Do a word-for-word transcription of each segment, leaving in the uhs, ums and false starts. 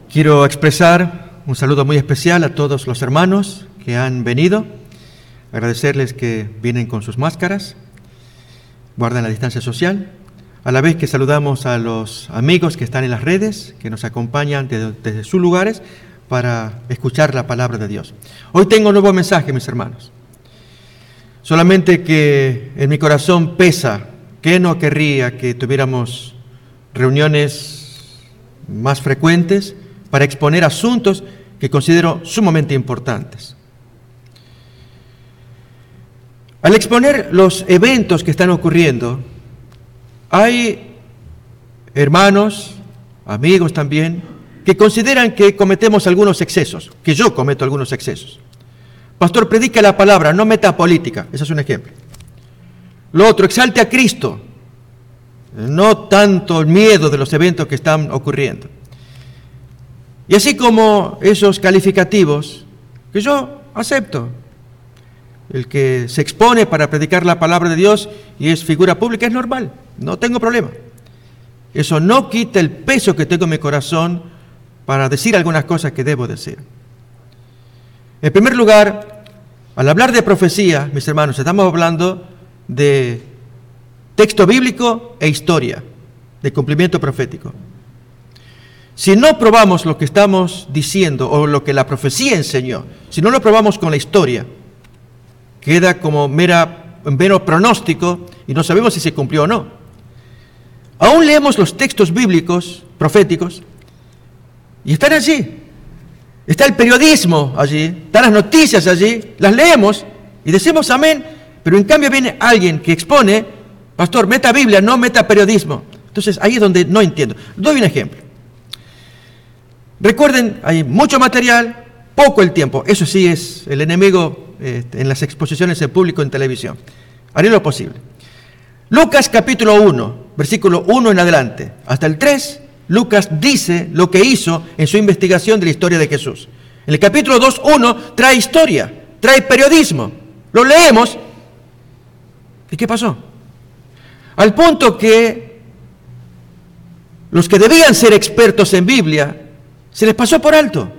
Quiero expresar un saludo muy especial a todos los hermanos que han venido, agradecerles que vienen con sus máscaras, guardan la distancia social, a la vez que saludamos a los amigos que están en las redes, que nos acompañan desde, desde sus lugares para escuchar la palabra de Dios. Hoy tengo un nuevo mensaje, mis hermanos. Solamente que en mi corazón pesa que no querría que tuviéramos reuniones más frecuentes para exponer asuntos que considero sumamente importantes. Al exponer los eventos que están ocurriendo, hay hermanos, amigos también, que consideran que cometemos algunos excesos, que yo cometo algunos excesos. Pastor, predica la palabra, no meta política, ese es un ejemplo. Lo otro, exalte a Cristo, no tanto el miedo de los eventos que están ocurriendo. Y así como esos calificativos que yo acepto, el que se expone para predicar la palabra de Dios y es figura pública es normal, no tengo problema. Eso no quita el peso que tengo en mi corazón para decir algunas cosas que debo decir. En primer lugar, al hablar de profecía, mis hermanos, estamos hablando de texto bíblico e historia, de cumplimiento profético. Si no probamos lo que estamos diciendo o lo que la profecía enseñó, si no lo probamos con la historia, queda como mera, mero pronóstico y no sabemos si se cumplió o no. Aún leemos los textos bíblicos, proféticos, y están allí. Está el periodismo allí, están las noticias allí, las leemos y decimos amén, pero en cambio viene alguien que expone, pastor, meta Biblia, no meta periodismo. Entonces ahí es donde no entiendo. Doy un ejemplo. Recuerden, hay mucho material, poco el tiempo. Eso sí es el enemigo eh, en las exposiciones en público en televisión. Haré lo posible. Lucas capítulo uno, versículo uno en adelante, hasta el tres, Lucas dice lo que hizo en su investigación de la historia de Jesús. En el capítulo dos, uno, trae historia, trae periodismo. Lo leemos. ¿Y qué pasó? Al punto que los que debían ser expertos en Biblia se les pasó por alto.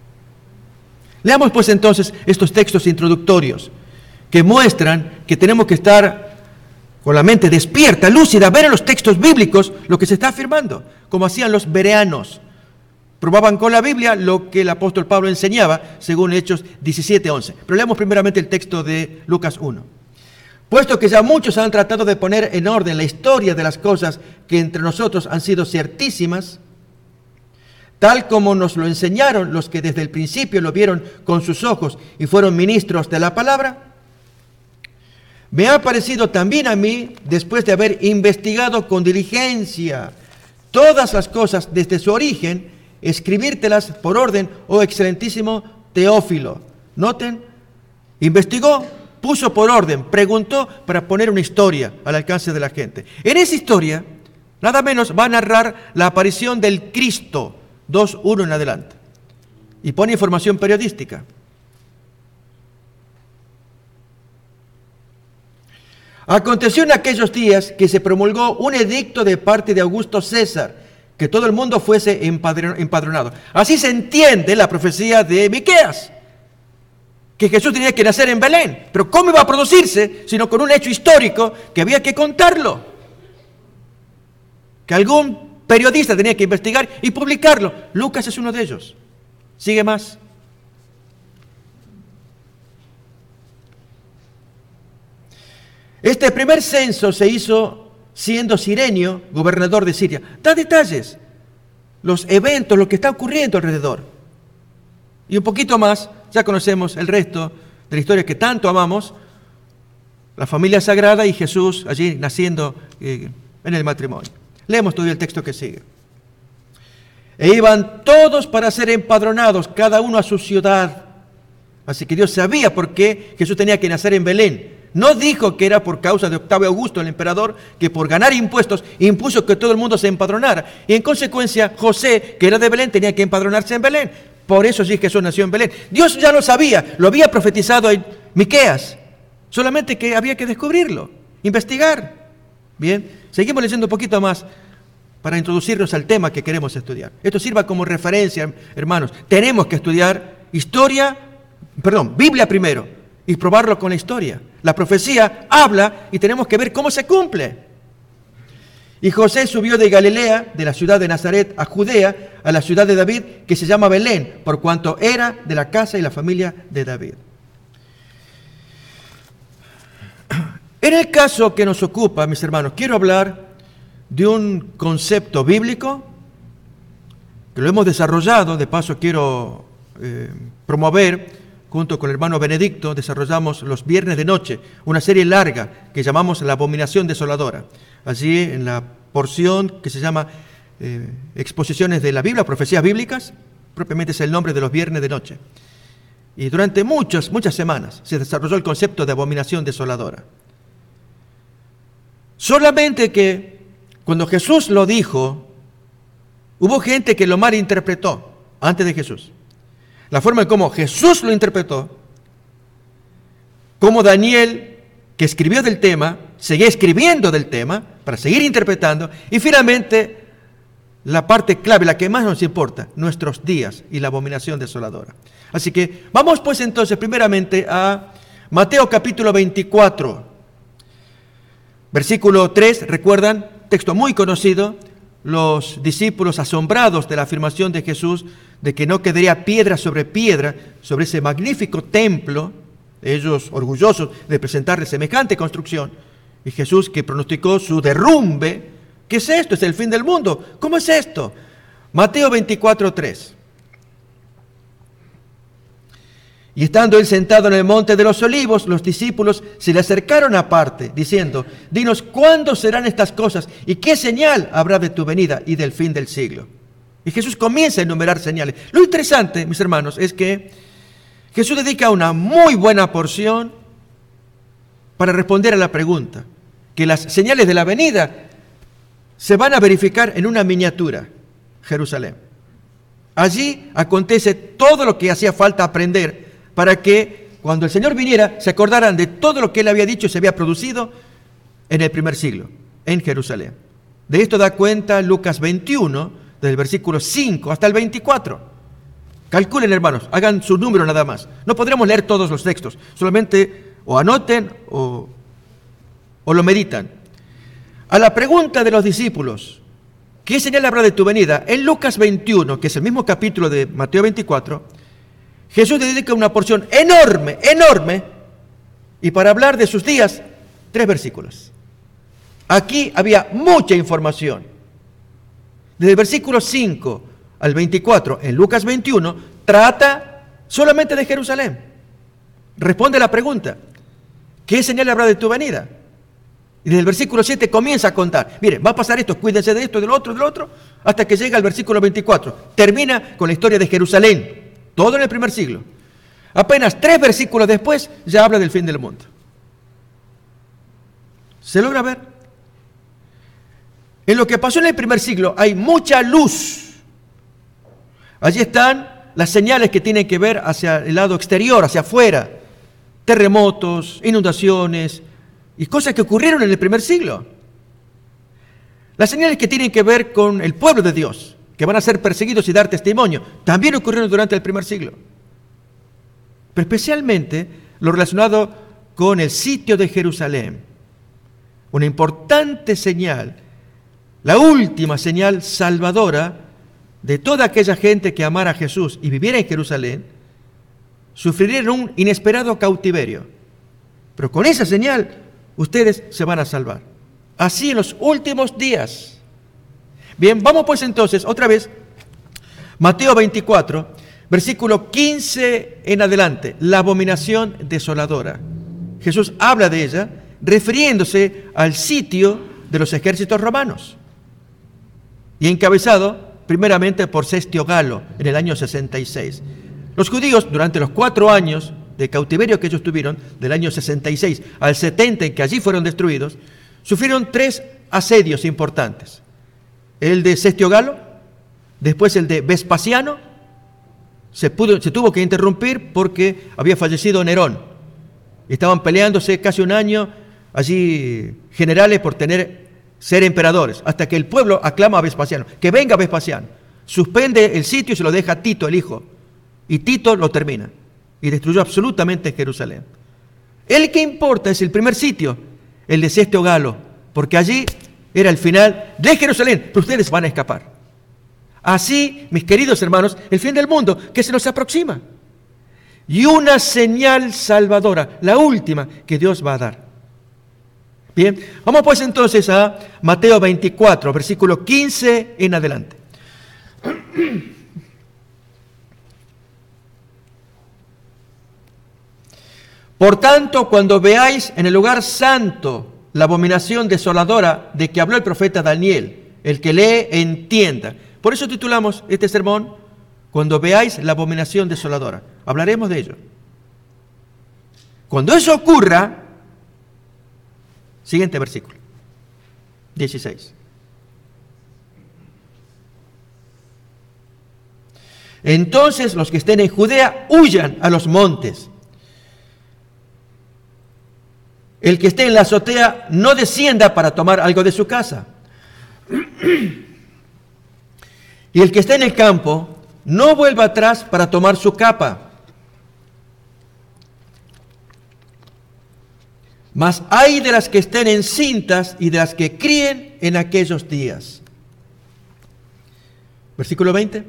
Leamos pues entonces estos textos introductorios que muestran que tenemos que estar con la mente despierta, lúcida, ver en los textos bíblicos lo que se está afirmando, como hacían los bereanos. Probaban con la Biblia lo que el apóstol Pablo enseñaba, según Hechos diecisiete once. Pero leamos primeramente el texto de Lucas uno. Puesto que ya muchos han tratado de poner en orden la historia de las cosas que entre nosotros han sido ciertísimas, tal como nos lo enseñaron los que desde el principio lo vieron con sus ojos y fueron ministros de la palabra, me ha parecido también a mí, después de haber investigado con diligencia todas las cosas desde su origen, escribírtelas por orden, oh excelentísimo Teófilo. Noten, investigó, puso por orden, preguntó para poner una historia al alcance de la gente. En esa historia, nada menos va a narrar la aparición del Cristo, dos uno en adelante. Y pone información periodística. Aconteció en aquellos días que se promulgó un edicto de parte de Augusto César, que todo el mundo fuese empadronado. Así se entiende la profecía de Miqueas, que Jesús tenía que nacer en Belén. Pero ¿cómo iba a producirse sino con un hecho histórico que había que contarlo? Que algún periodista tenía que investigar y publicarlo. Lucas es uno de ellos. Sigue más. Este primer censo se hizo siendo Cirenio gobernador de Siria. Da detalles, los eventos, lo que está ocurriendo alrededor. Y un poquito más, ya conocemos el resto de la historia que tanto amamos, la familia sagrada y Jesús allí naciendo eh, en el matrimonio. Leemos todo el texto que sigue. E iban todos para ser empadronados, cada uno a su ciudad. Así que Dios sabía por qué Jesús tenía que nacer en Belén. No dijo que era por causa de Octavio Augusto, el emperador, que por ganar impuestos impuso que todo el mundo se empadronara. Y en consecuencia, José, que era de Belén, tenía que empadronarse en Belén. Por eso sí Jesús nació en Belén. Dios ya lo sabía, lo había profetizado en Miqueas. Solamente que había que descubrirlo, investigar. Bien, seguimos leyendo un poquito más. para introducirnos al tema que queremos estudiar. Esto sirva como referencia, hermanos. Tenemos que estudiar historia, perdón, Biblia primero, y probarlo con la historia. La profecía habla y tenemos que ver cómo se cumple. Y José subió de Galilea, de la ciudad de Nazaret, a Judea, a la ciudad de David, que se llama Belén, por cuanto era de la casa y la familia de David. En el caso que nos ocupa, mis hermanos, quiero hablar de un concepto bíblico que lo hemos desarrollado. De paso quiero eh, promover, junto con el hermano Benedicto, desarrollamos los viernes de noche, una serie larga que llamamos La Abominación Desoladora. Allí en la porción que se llama eh, Exposiciones de la Biblia, Profecías Bíblicas, propiamente es el nombre de los viernes de noche. Y durante muchas, muchas semanas se desarrolló el concepto de abominación desoladora. Solamente que cuando Jesús lo dijo, hubo gente que lo malinterpretó antes de Jesús. La forma en cómo Jesús lo interpretó, como Daniel, que escribió del tema, seguía escribiendo del tema para seguir interpretando, y finalmente la parte clave, la que más nos importa, nuestros días y la abominación desoladora. Así que vamos pues entonces primeramente a Mateo capítulo veinticuatro, versículo tres, recuerdan, texto muy conocido. Los discípulos asombrados de la afirmación de Jesús de que no quedaría piedra sobre piedra sobre ese magnífico templo, ellos orgullosos de presentarle semejante construcción, y Jesús que pronosticó su derrumbe. ¿Qué es esto? Es el fin del mundo. ¿Cómo es esto? Mateo veinticuatro, tres. Y estando él sentado en el monte de los olivos, los discípulos se le acercaron aparte, diciendo: dinos, ¿cuándo serán estas cosas? ¿Y qué señal habrá de tu venida y del fin del siglo? Y Jesús comienza a enumerar señales. Lo interesante, mis hermanos, es que Jesús dedica una muy buena porción para responder a la pregunta, que las señales de la venida se van a verificar en una miniatura, Jerusalén. Allí acontece todo lo que hacía falta aprender para que cuando el Señor viniera se acordaran de todo lo que Él había dicho y se había producido en el primer siglo, en Jerusalén. De esto da cuenta Lucas veintiuno, desde el versículo cinco hasta el veinticuatro. Calculen, hermanos, hagan su número nada más. No podremos leer todos los textos, solamente o anoten o, o lo meditan. A la pregunta de los discípulos, ¿qué señal habrá de tu venida? En Lucas veintiuno, que es el mismo capítulo de Mateo veinticuatro, Jesús le dedica una porción enorme, enorme, y para hablar de sus días, tres versículos. Aquí había mucha información. Desde el versículo cinco al veinticuatro, en Lucas veintiuno, trata solamente de Jerusalén. Responde a la pregunta, ¿qué señal habrá de tu venida? Y desde el versículo siete comienza a contar. Miren, va a pasar esto, cuídense de esto, del otro, del otro, hasta que llega al versículo veinticuatro. Termina con la historia de Jerusalén, todo en el primer siglo. Apenas tres versículos después ya habla del fin del mundo. ¿Se logra ver? En lo que pasó en el primer siglo hay mucha luz. Allí están las señales que tienen que ver hacia el lado exterior, hacia afuera. Terremotos, inundaciones y cosas que ocurrieron en el primer siglo. Las señales que tienen que ver con el pueblo de Dios, que van a ser perseguidos y dar testimonio, también ocurrieron durante el primer siglo. Pero especialmente lo relacionado con el sitio de Jerusalén. Una importante señal, la última señal salvadora de toda aquella gente que amara a Jesús y viviera en Jerusalén, sufrirían un inesperado cautiverio. Pero con esa señal, ustedes se van a salvar. Así en los últimos días. Bien, vamos pues entonces, otra vez, Mateo veinticuatro, versículo quince en adelante, la abominación desoladora. Jesús habla de ella, refiriéndose al sitio de los ejércitos romanos. Y encabezado, primeramente, por Sestio Galo, en el año sesenta y seis. Los judíos, durante los cuatro años de cautiverio que ellos tuvieron, del año sesenta y seis al setenta, en que allí fueron destruidos, sufrieron tres asedios importantes. El de Sestio Galo, después el de Vespasiano, se, pudo, se tuvo que interrumpir porque había fallecido Nerón. Estaban peleándose casi un año allí generales por tener ser emperadores, hasta que el pueblo aclama a Vespasiano, que venga Vespasiano, suspende el sitio y se lo deja a Tito, el hijo, y Tito lo termina, y destruyó absolutamente Jerusalén. El que importa es el primer sitio, el de Sestio Galo, porque allí era el final de Jerusalén, pero ustedes van a escapar. Así, mis queridos hermanos, el fin del mundo que se nos aproxima. Y una señal salvadora, la última que Dios va a dar. Bien, vamos pues entonces a Mateo veinticuatro, versículo quince en adelante. Por tanto, cuando veáis en el lugar santo la abominación desoladora de que habló el profeta Daniel, el que lee entienda. Por eso titulamos este sermón, cuando veáis la abominación desoladora. Hablaremos de ello. Cuando eso ocurra, siguiente versículo, dieciséis. Entonces los que estén en Judea huyan a los montes. El que esté en la azotea no descienda para tomar algo de su casa. Y el que esté en el campo no vuelva atrás para tomar su capa. Mas hay de las que estén encintas y de las que críen en aquellos días. Versículo veinte.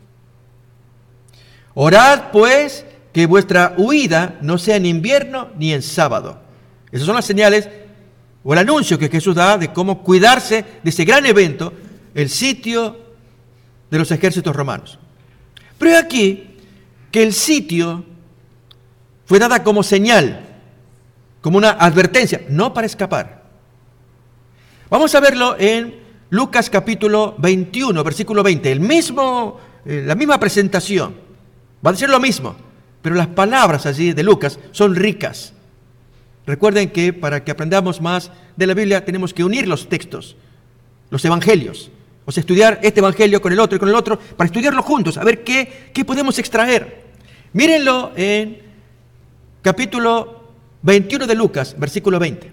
Orad pues que vuestra huida no sea en invierno ni en sábado. Esas son las señales o el anuncio que Jesús da de cómo cuidarse de ese gran evento, el sitio de los ejércitos romanos. Pero he aquí que el sitio fue dada como señal, como una advertencia, no para escapar. Vamos a verlo en Lucas capítulo veintiuno, versículo veinte, el mismo, eh, la misma presentación. Va a decir lo mismo, pero las palabras allí de Lucas son ricas. Recuerden que para que aprendamos más de la Biblia tenemos que unir los textos, los evangelios. O sea, estudiar este evangelio con el otro y con el otro, para estudiarlo juntos, a ver qué, qué podemos extraer. Mírenlo en capítulo veintiuno de Lucas, versículo veinte.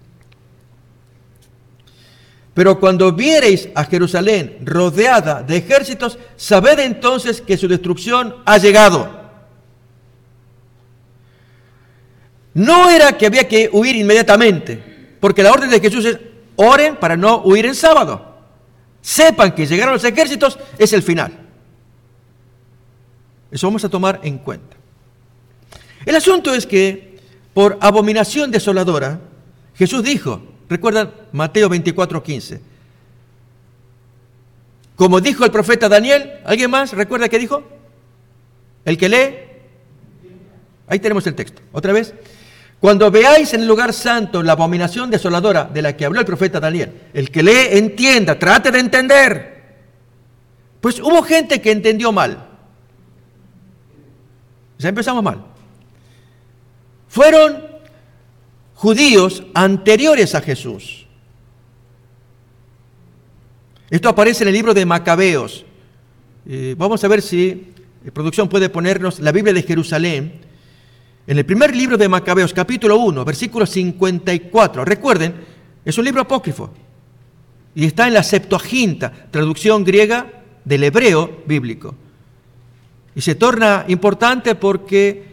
Pero cuando viereis a Jerusalén rodeada de ejércitos, sabed entonces que su destrucción ha llegado. No era que había que huir inmediatamente, porque la orden de Jesús es, oren para no huir en sábado. Sepan que llegaron los ejércitos, es el final. Eso vamos a tomar en cuenta. El asunto es que, por abominación desoladora, Jesús dijo, recuerdan Mateo veinticuatro, quince. Como dijo el profeta Daniel, ¿alguien más recuerda qué dijo? El que lee, ahí tenemos el texto, otra vez. Cuando veáis en el lugar santo la abominación desoladora de la que habló el profeta Daniel, el que lee entienda, trate de entender. Pues hubo gente que entendió mal. Ya empezamos mal. Fueron judíos anteriores a Jesús. Esto aparece en el libro de Macabeos. Eh, vamos a ver si la producción puede ponernos la Biblia de Jerusalén. En el primer libro de Macabeos, capítulo uno, versículo cincuenta y cuatro. Recuerden, es un libro apócrifo. Y está en la Septuaginta, traducción griega del hebreo bíblico. Y se torna importante porque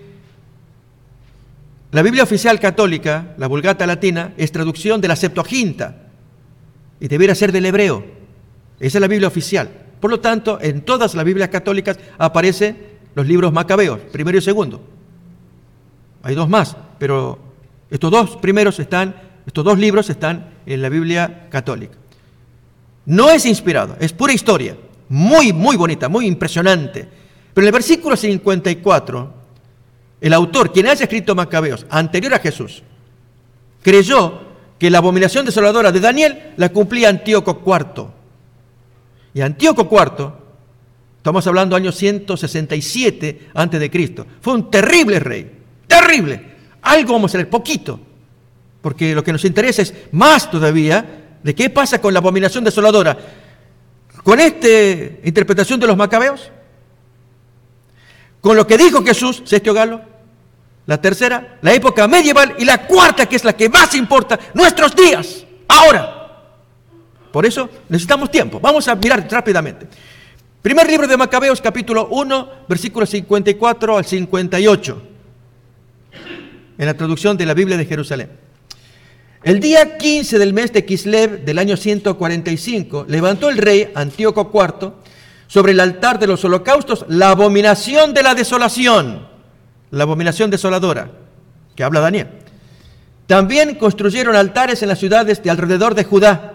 la Biblia oficial católica, la Vulgata latina, es traducción de la Septuaginta. Y debiera ser del hebreo. Esa es la Biblia oficial. Por lo tanto, en todas las Biblias católicas aparecen los libros macabeos, primero y segundo. Hay dos más, pero estos dos primeros están, estos dos libros están en la Biblia católica. No es inspirado, es pura historia, muy, muy bonita, muy impresionante. Pero en el versículo cincuenta y cuatro, el autor, quien haya escrito Macabeos, anterior a Jesús, creyó que la abominación desoladora de Daniel la cumplía Antíoco cuarto. Y Antíoco cuarto, estamos hablando año ciento sesenta y siete antes de Cristo, fue un terrible rey. Terrible. Algo vamos a leer, poquito, porque lo que nos interesa es más todavía de qué pasa con la abominación desoladora. Con esta interpretación de los macabeos, con lo que dijo Jesús, Sestio Galo, la tercera, la época medieval, y la cuarta, que es la que más importa, nuestros días, ahora. Por eso necesitamos tiempo. Vamos a mirar rápidamente. Primer libro de Macabeos, capítulo uno, versículos cincuenta y cuatro al cincuenta y ocho. En la traducción de la Biblia de Jerusalén. El día quince del mes de Kislev del año ciento cuarenta y cinco, levantó el rey Antíoco cuarto sobre el altar de los holocaustos la abominación de la desolación, la abominación desoladora, que habla Daniel. También construyeron altares en las ciudades de alrededor de Judá.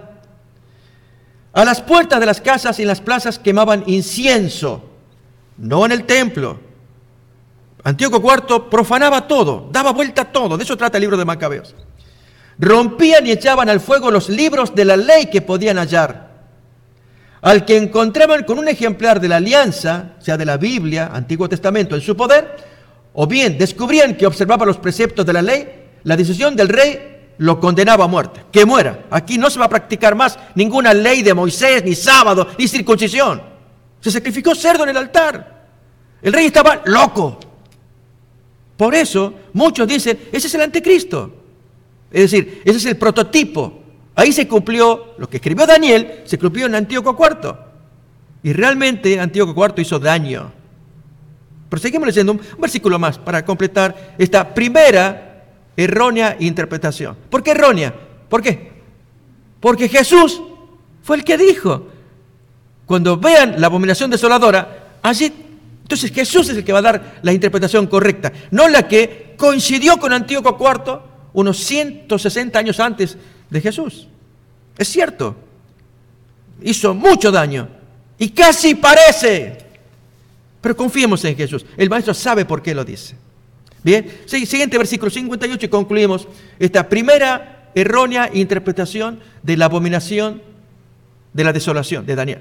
A las puertas de las casas y en las plazas quemaban incienso, no en el templo. Antíoco cuarto profanaba todo, daba vuelta a todo. De eso trata el libro de Macabeos. Rompían y echaban al fuego los libros de la ley que podían hallar. Al que encontraban con un ejemplar de la alianza, sea de la Biblia, Antiguo Testamento, en su poder, o bien descubrían que observaba los preceptos de la ley, la decisión del rey lo condenaba a muerte, que muera. Aquí no se va a practicar más ninguna ley de Moisés, ni sábado, ni circuncisión. Se sacrificó cerdo en el altar. El rey estaba loco. Por eso muchos dicen, ese es el anticristo. Es decir, ese es el prototipo. Ahí se cumplió lo que escribió Daniel, se cumplió en Antíoco cuarto. Y realmente Antíoco cuarto hizo daño. Pero seguimos leyendo un versículo más para completar esta primera errónea interpretación. ¿Por qué errónea? ¿Por qué? Porque Jesús fue el que dijo, cuando vean la abominación desoladora, allí, entonces Jesús es el que va a dar la interpretación correcta, no la que coincidió con Antíoco cuarto unos ciento sesenta años antes de Jesús. Es cierto, hizo mucho daño y casi parece, pero confiemos en Jesús. El maestro sabe por qué lo dice. Bien, siguiente versículo cincuenta y ocho y concluimos esta primera errónea interpretación de la abominación de la desolación de Daniel.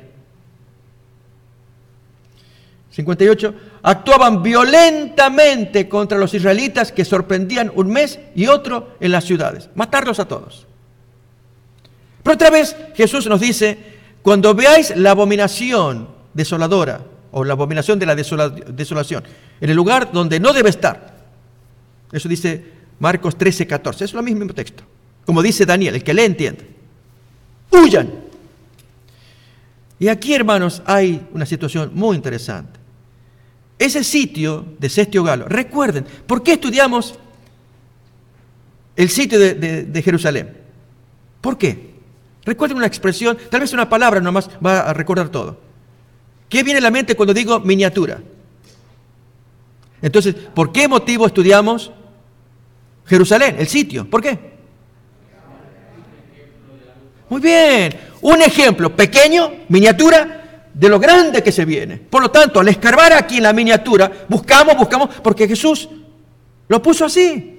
cincuenta y ocho, actuaban violentamente contra los israelitas que sorprendían un mes y otro en las ciudades, matarlos a todos. Pero otra vez Jesús nos dice, cuando veáis la abominación desoladora o la abominación de la desola, desolación en el lugar donde no debe estar, eso dice Marcos trece, catorce. Es lo mismo texto. Como dice Daniel, el que lee entiende. ¡Huyan! Y aquí, hermanos, hay una situación muy interesante. Ese sitio de Cestio Galo, recuerden, ¿por qué estudiamos el sitio de, de, de Jerusalén? ¿Por qué? Recuerden una expresión, tal vez una palabra nomás va a recordar todo. ¿Qué viene a la mente cuando digo miniatura? Entonces, ¿por qué motivo estudiamos Jerusalén, el sitio? ¿Por qué? Muy bien, un ejemplo pequeño, miniatura, de lo grande que se viene. Por lo tanto, al escarbar aquí en la miniatura, buscamos, buscamos, porque Jesús lo puso así.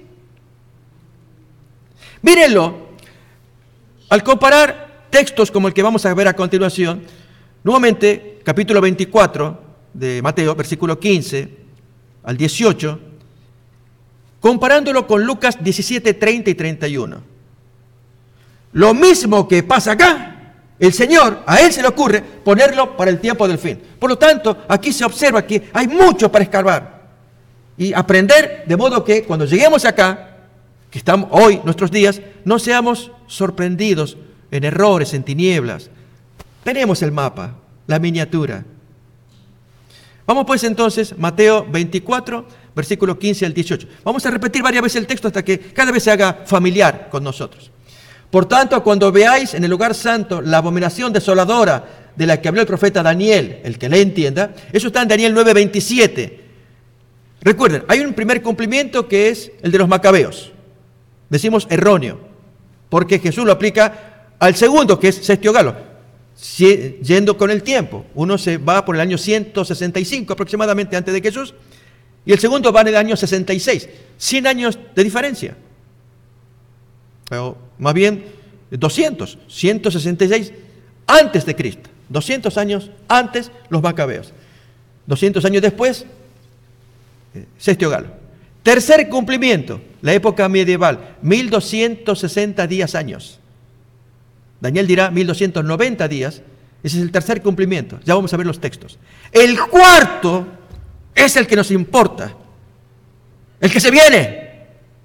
Mírenlo, al comparar textos como el que vamos a ver a continuación, nuevamente, capítulo veinticuatro de Mateo, versículo quince al dieciocho, comparándolo con Lucas diecisiete, treinta y treinta y uno. Lo mismo que pasa acá, el Señor, a Él se le ocurre ponerlo para el tiempo del fin. Por lo tanto, aquí se observa que hay mucho para escarbar y aprender, de modo que cuando lleguemos acá, que estamos hoy, nuestros días, no seamos sorprendidos en errores, en tinieblas. Tenemos el mapa, la miniatura. Vamos pues entonces, Mateo veinticuatro, versículo quince al dieciocho. Vamos a repetir varias veces el texto hasta que cada vez se haga familiar con nosotros. Por tanto, cuando veáis en el lugar santo la abominación desoladora de la que habló el profeta Daniel, el que le entienda, eso está en Daniel nueve, veintisiete. Recuerden, hay un primer cumplimiento que es el de los macabeos. Decimos erróneo, porque Jesús lo aplica al segundo, que es Cestio Galo. Si, yendo con el tiempo, uno se va por el año ciento sesenta y cinco aproximadamente antes de Jesús, y el segundo va en el año sesenta y seis, cien años de diferencia, pero más bien doscientos, ciento sesenta y seis antes de Cristo, doscientos años antes los macabeos, doscientos años después, Cestio Galo. Tercer cumplimiento, la época medieval, mil doscientos sesenta días años. Daniel dirá mil doscientos noventa días, ese es el tercer cumplimiento, ya vamos a ver los textos. El cuarto es el que nos importa, el que se viene,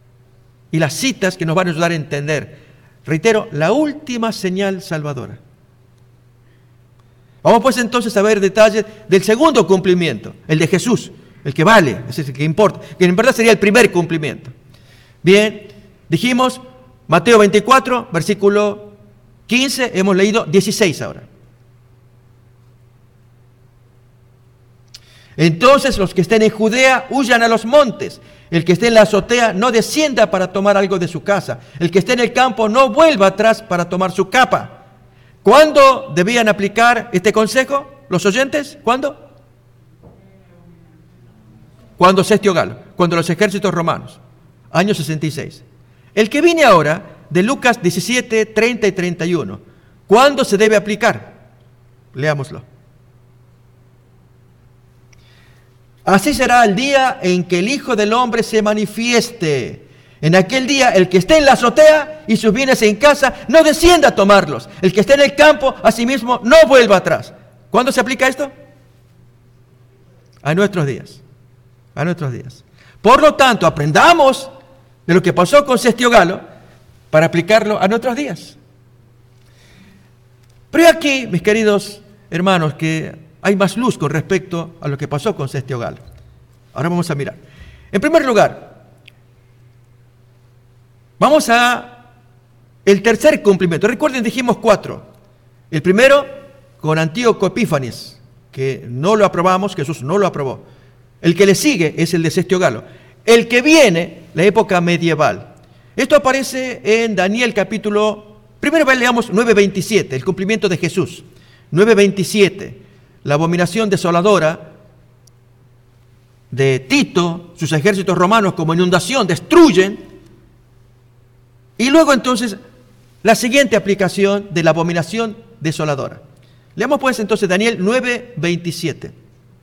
y las citas que nos van a ayudar a entender. Reitero, la última señal salvadora, Vamos pues entonces a ver detalles del segundo cumplimiento, el de Jesús, el que vale, ese es el que importa, que en verdad sería el primer cumplimiento. Bien, dijimos Mateo veinticuatro, versículo quince, hemos leído dieciséis ahora. Entonces los que estén en Judea huyan a los montes. El que esté en la azotea no descienda para tomar algo de su casa. El que esté en el campo no vuelva atrás para tomar su capa. ¿Cuándo debían aplicar este consejo los oyentes? ¿Cuándo? Cuando Sestio Galo, cuando los ejércitos romanos, año sesenta y seis. El que viene ahora, de Lucas diecisiete, treinta y treinta y uno. ¿Cuándo se debe aplicar? Leámoslo. Así será el día en que el Hijo del Hombre se manifieste. En aquel día, el que esté en la azotea y sus bienes en casa, no descienda a tomarlos. El que esté en el campo, asimismo, no vuelva atrás. ¿Cuándo se aplica esto? A nuestros días. A nuestros días. Por lo tanto, aprendamos de lo que pasó con Sestio Galo para aplicarlo a nuestros días. Pero aquí, mis queridos hermanos, que hay más luz con respecto a lo que pasó con Sestio Galo. Ahora vamos a mirar. En primer lugar, vamos a el tercer cumplimiento. Recuerden, dijimos cuatro. El primero, con Antíoco Epífanes, que no lo aprobamos, Jesús no lo aprobó. El que le sigue es el de Sestio Galo. El que viene, la época medieval. Esto aparece en Daniel capítulo, primero leamos nueve veintisiete, el cumplimiento de Jesús. nueve veintisiete, la abominación desoladora de Tito, sus ejércitos romanos como inundación destruyen. Y luego entonces la siguiente aplicación de la abominación desoladora. Leamos pues entonces Daniel nueve veintisiete.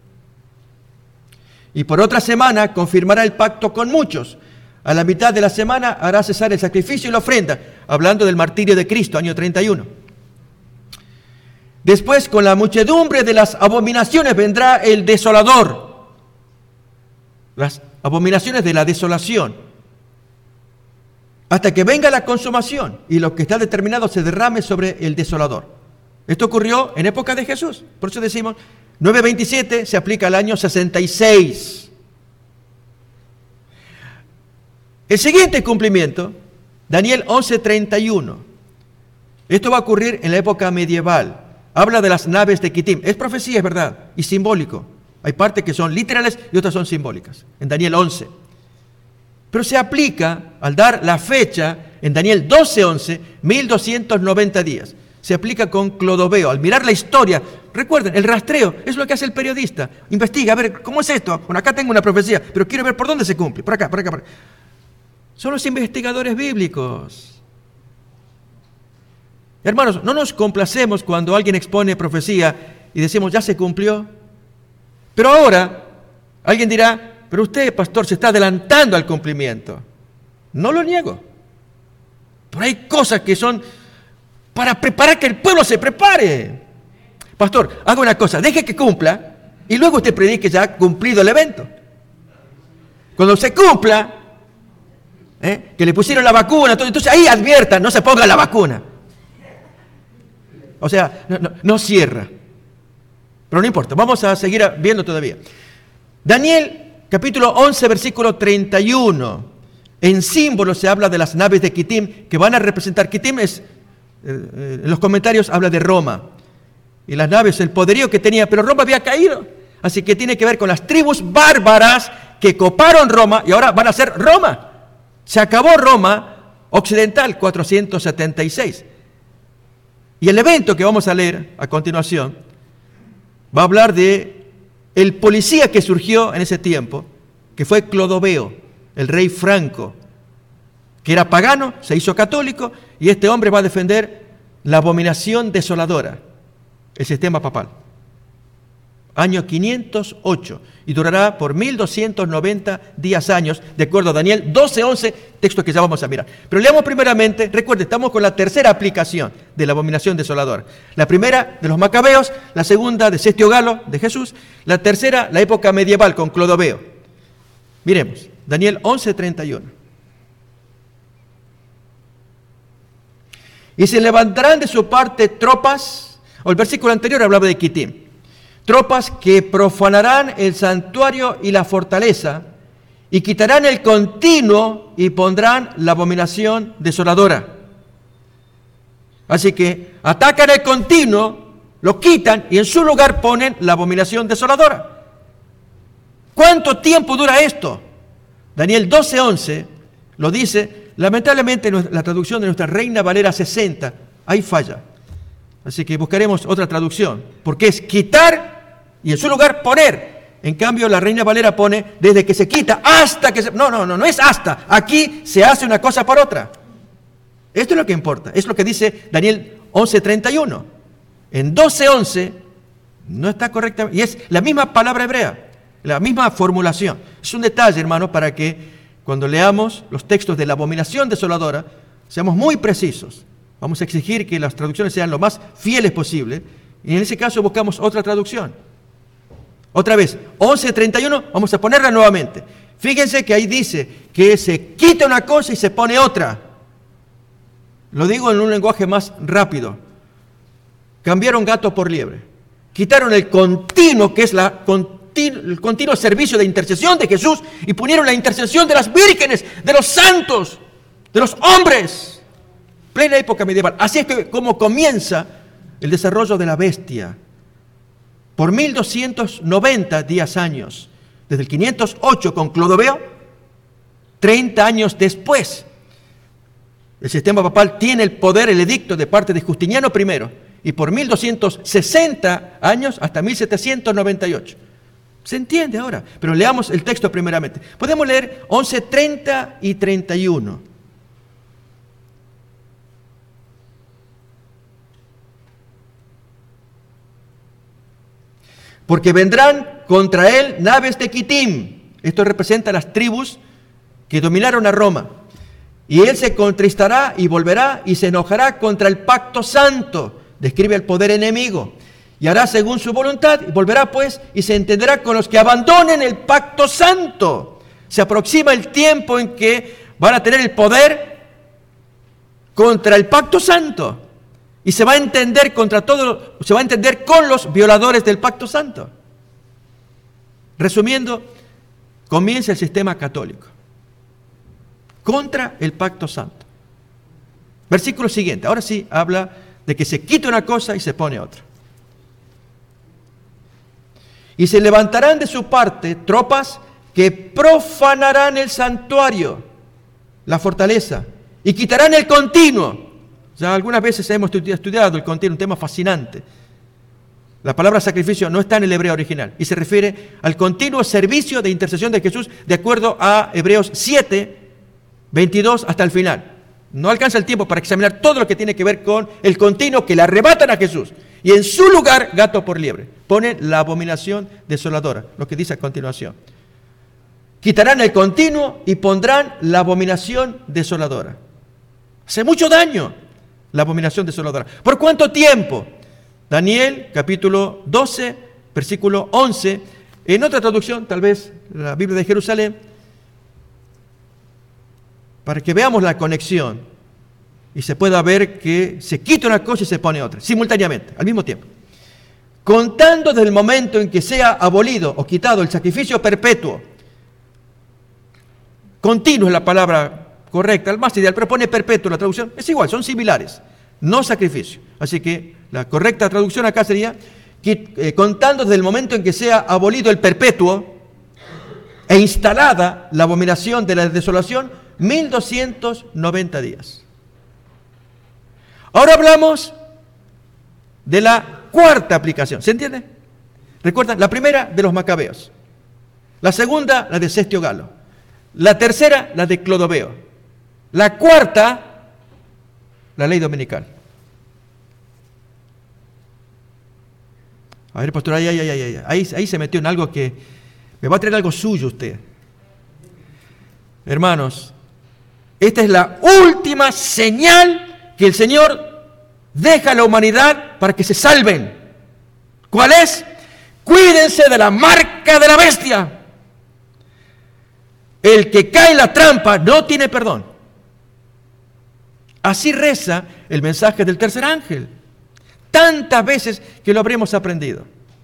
Y por otra semana confirmará el pacto con muchos. A la mitad de la semana hará cesar el sacrificio y la ofrenda, hablando del martirio de Cristo, año treinta y uno. Después, con la muchedumbre de las abominaciones vendrá el desolador. Las abominaciones de la desolación. Hasta que venga la consumación y lo que está determinado se derrame sobre el desolador. Esto ocurrió en época de Jesús. Por eso decimos, nueve veintisiete se aplica al año sesenta y seis. El siguiente cumplimiento, Daniel once treinta y uno. Esto va a ocurrir en la época medieval. Habla de las naves de Quitim. Es profecía, es verdad, y simbólico. Hay partes que son literales y otras son simbólicas. En Daniel once. Pero se aplica, al dar la fecha, en Daniel doce once, mil doscientos noventa días. Se aplica con Clodoveo. Al mirar la historia, recuerden, el rastreo es lo que hace el periodista. Investiga, a ver, ¿cómo es esto? Bueno, acá tengo una profecía, pero quiero ver por dónde se cumple. Por acá, por acá, por acá. Son los investigadores bíblicos. Hermanos, no nos complacemos cuando alguien expone profecía y decimos, ya se cumplió. Pero ahora, alguien dirá, pero usted, pastor, se está adelantando al cumplimiento. No lo niego. Pero hay cosas que son para preparar que el pueblo se prepare. Pastor, haga una cosa, deje que cumpla y luego usted predique ya cumplido el evento. Cuando se cumpla, ¿eh? que le pusieron la vacuna, entonces ahí advierta, no se ponga la vacuna. O sea, no, no, no cierra. Pero no importa, vamos a seguir viendo todavía. Daniel, capítulo once, versículo treinta y uno. En símbolo se habla de las naves de Quitim, que van a representar. Quitim es, eh, en los comentarios habla de Roma. Y las naves, el poderío que tenía, pero Roma había caído. Así que tiene que ver con las tribus bárbaras que coparon Roma y ahora van a ser Roma. Se acabó Roma occidental, cuatrocientos setenta y seis. Y el evento que vamos a leer a continuación va a hablar de el policía que surgió en ese tiempo, que fue Clodoveo, el rey franco, que era pagano, se hizo católico, y este hombre va a defender la abominación desoladora, el sistema papal. Año quinientos ocho, y durará por mil doscientos noventa días años, de acuerdo a Daniel doce once, texto que ya vamos a mirar. Pero leamos primeramente, recuerden, estamos con la tercera aplicación de la abominación desoladora. La primera de los macabeos, la segunda de Sestio Galo, de Jesús, la tercera, la época medieval con Clodoveo. Miremos, Daniel once treinta y uno. Y se levantarán de su parte tropas. o el versículo anterior hablaba de Quitim. Tropas que profanarán el santuario y la fortaleza, y quitarán el continuo y pondrán la abominación desoladora. Así que atacan el continuo, lo quitan y en su lugar ponen la abominación desoladora. ¿Cuánto tiempo dura esto? Daniel doce once lo dice. Lamentablemente la traducción de nuestra Reina Valera sesenta, ahí falla. Así que buscaremos otra traducción, porque es quitar y en su lugar poner. En cambio, la Reina Valera pone desde que se quita hasta que se... No, no, no, no es hasta. Aquí se hace una cosa por otra. Esto es lo que importa. Es lo que dice Daniel once treinta y uno. En doce once no está correcta. Y es la misma palabra hebrea, la misma formulación. Es un detalle, hermano, para que cuando leamos los textos de la abominación desoladora, seamos muy precisos. Vamos a exigir que las traducciones sean lo más fieles posible. Y en ese caso buscamos otra traducción. Otra vez, once treinta y uno, vamos a ponerla nuevamente. Fíjense que ahí dice que se quita una cosa y se pone otra. Lo digo en un lenguaje más rápido. Cambiaron gato por liebre. Quitaron el continuo, que es la, el continuo servicio de intercesión de Jesús, y pusieron la intercesión de las vírgenes, de los santos, de los hombres. Plena época medieval. Así es que como comienza el desarrollo de la bestia. Por mil doscientos noventa días años, desde el quinientos ocho con Clodoveo, treinta años después, el sistema papal tiene el poder, el edicto de parte de Justiniano primero, y por mil doscientos sesenta años hasta mil setecientos noventa y ocho. ¿Se entiende ahora? Pero leamos el texto primeramente. Podemos leer once treinta y treinta y uno. Porque vendrán contra él naves de Quitim. Esto representa las tribus que dominaron a Roma. Y él se contristará y volverá y se enojará contra el pacto santo. Describe el poder enemigo. Y hará según su voluntad. Y volverá pues y se entenderá con los que abandonen el pacto santo. Se aproxima el tiempo en que van a tener el poder contra el pacto santo. Y se va a entender contra todo, se va a entender con los violadores del pacto santo. Resumiendo, comienza el sistema católico contra el pacto santo. Versículo siguiente, ahora sí habla de que se quita una cosa y se pone otra. Y se levantarán de su parte tropas que profanarán el santuario, la fortaleza, y quitarán el continuo. Ya algunas veces hemos estudiado el continuo, un tema fascinante. La palabra sacrificio no está en el hebreo original y se refiere al continuo servicio de intercesión de Jesús de acuerdo a Hebreos siete, veintidós hasta el final. No alcanza el tiempo para examinar todo lo que tiene que ver con el continuo que le arrebatan a Jesús. Y en su lugar, gato por liebre, pone la abominación desoladora, lo que dice a continuación. Quitarán el continuo y pondrán la abominación desoladora. Hace mucho daño la abominación desoladora. ¿Por cuánto tiempo? Daniel, capítulo doce, versículo once. En otra traducción, tal vez la Biblia de Jerusalén, para que veamos la conexión y se pueda ver que se quita una cosa y se pone otra, simultáneamente, al mismo tiempo. Contando desde el momento en que sea abolido o quitado el sacrificio perpetuo. Continuo es la palabra correcta, el más ideal, pero pone perpetuo la traducción. Es igual, son similares, no sacrificio. Así que la correcta traducción acá sería que, eh, contando desde el momento en que sea abolido el perpetuo e instalada la abominación de la desolación, mil doscientos noventa días. Ahora hablamos de la cuarta aplicación. ¿Se entiende? Recuerdan, la primera de los macabeos, la segunda la de Cestio Galo, la tercera la de Clodoveo, la cuarta la ley dominical. A ver, pastor, ahí, ahí, ahí, ahí, ahí, ahí se metió en algo que me va a traer algo suyo usted. Hermanos, esta es la última señal que el Señor deja a la humanidad para que se salven. ¿Cuál es? Cuídense de la marca de la bestia. El que cae en la trampa no tiene perdón. Así reza el mensaje del tercer ángel. tantas veces que lo habremos aprendido.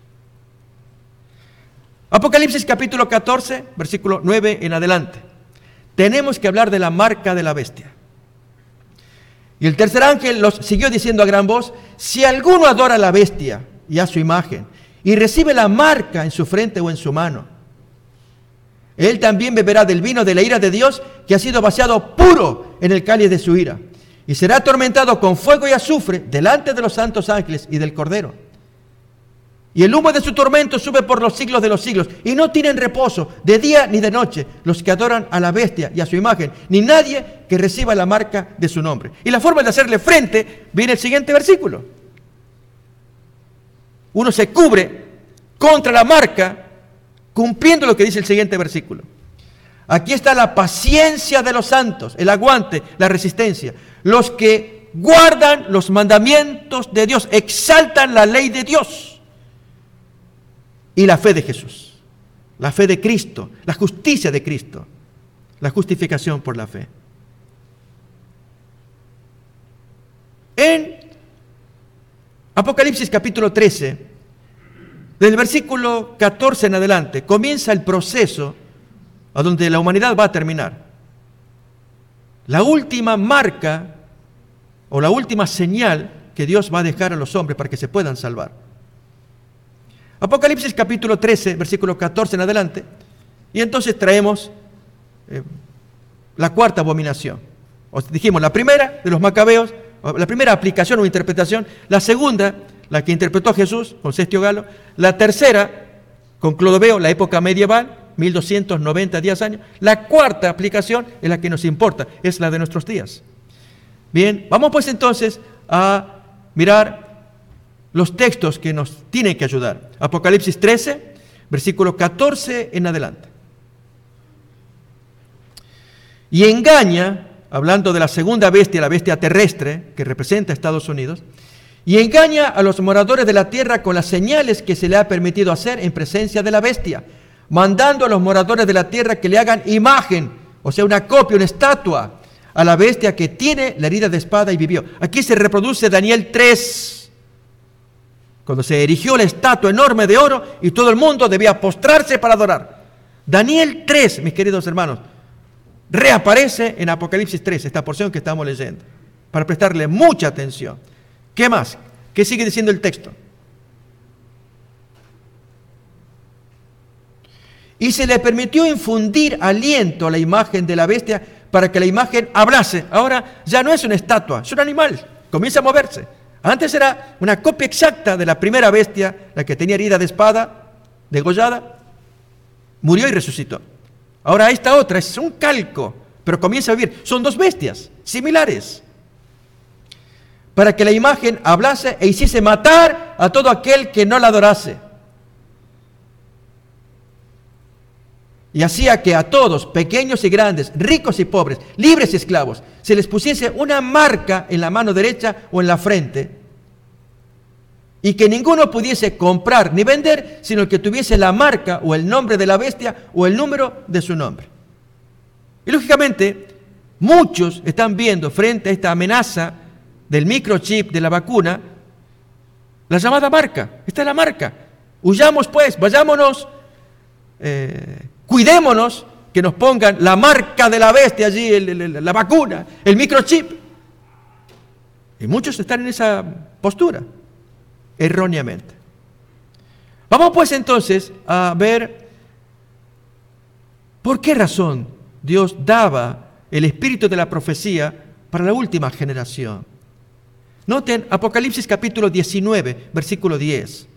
Apocalipsis capítulo catorce, versículo nueve en adelante. Tenemos que hablar de la marca de la bestia. Y el tercer ángel los siguió diciendo a gran voz: si alguno adora a la bestia y a su imagen, y recibe la marca en su frente o en su mano, él también beberá del vino de la ira de Dios, que ha sido vaciado puro en el cáliz de su ira, y será atormentado con fuego y azufre delante de los santos ángeles y del Cordero. Y el humo de su tormento sube por los siglos de los siglos, y no tienen reposo de día ni de noche los que adoran a la bestia y a su imagen, ni nadie que reciba la marca de su nombre. Y la forma de hacerle frente viene el siguiente versículo. Uno se cubre contra la marca cumpliendo lo que dice el siguiente versículo. Aquí está la paciencia de los santos, el aguante, la resistencia. Los que guardan los mandamientos de Dios, exaltan la ley de Dios. Y la fe de Jesús, la fe de Cristo, la justicia de Cristo, la justificación por la fe. En Apocalipsis capítulo trece, desde el versículo catorce en adelante, comienza el proceso a donde la humanidad va a terminar. La última marca o la última señal que Dios va a dejar a los hombres para que se puedan salvar. Apocalipsis capítulo trece, versículo catorce en adelante, y entonces traemos eh, la cuarta abominación. Os dijimos la primera de los macabeos, la primera aplicación o interpretación, la segunda, la que interpretó Jesús con Cestio Galo, la tercera con Clodoveo, la época medieval, mil doscientos noventa, diez años, la cuarta aplicación es la que nos importa, es la de nuestros días. Bien, vamos pues entonces a mirar los textos que nos tienen que ayudar. Apocalipsis trece, versículo catorce en adelante. Y engaña, hablando de la segunda bestia, la bestia terrestre, que representa a Estados Unidos, y engaña a los moradores de la tierra con las señales que se le ha permitido hacer en presencia de la bestia, mandando a los moradores de la tierra que le hagan imagen, o sea, una copia, una estatua, a la bestia que tiene la herida de espada y vivió. Aquí se reproduce Daniel tres, cuando se erigió la estatua enorme de oro y todo el mundo debía postrarse para adorar. Daniel tres, mis queridos hermanos, reaparece en Apocalipsis tres, esta porción que estamos leyendo, para prestarle mucha atención. ¿Qué más? ¿Qué sigue diciendo el texto? Y se le permitió infundir aliento a la imagen de la bestia para que la imagen hablase. Ahora ya no es una estatua, es un animal, comienza a moverse. Antes era una copia exacta de la primera bestia, la que tenía herida de espada, degollada, murió y resucitó. Ahora esta otra es un calco, pero comienza a vivir. Son dos bestias similares. Para que la imagen hablase e hiciese matar a todo aquel que no la adorase. Y hacía que a todos, pequeños y grandes, ricos y pobres, libres y esclavos, se les pusiese una marca en la mano derecha o en la frente, y que ninguno pudiese comprar ni vender, sino que tuviese la marca o el nombre de la bestia o el número de su nombre. Y lógicamente, muchos están viendo frente a esta amenaza del microchip de la vacuna, la llamada marca. Esta es la marca. Huyamos pues, vayámonos, eh, cuidémonos, que nos pongan la marca de la bestia allí, el, el, la vacuna, el microchip. Y muchos están en esa postura, erróneamente. Vamos pues entonces a ver por qué razón Dios daba el espíritu de la profecía para la última generación. Noten Apocalipsis capítulo diecinueve, versículo diez.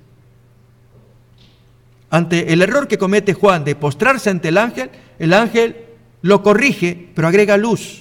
Ante el error que comete Juan de postrarse ante el ángel, el ángel lo corrige, pero agrega luz.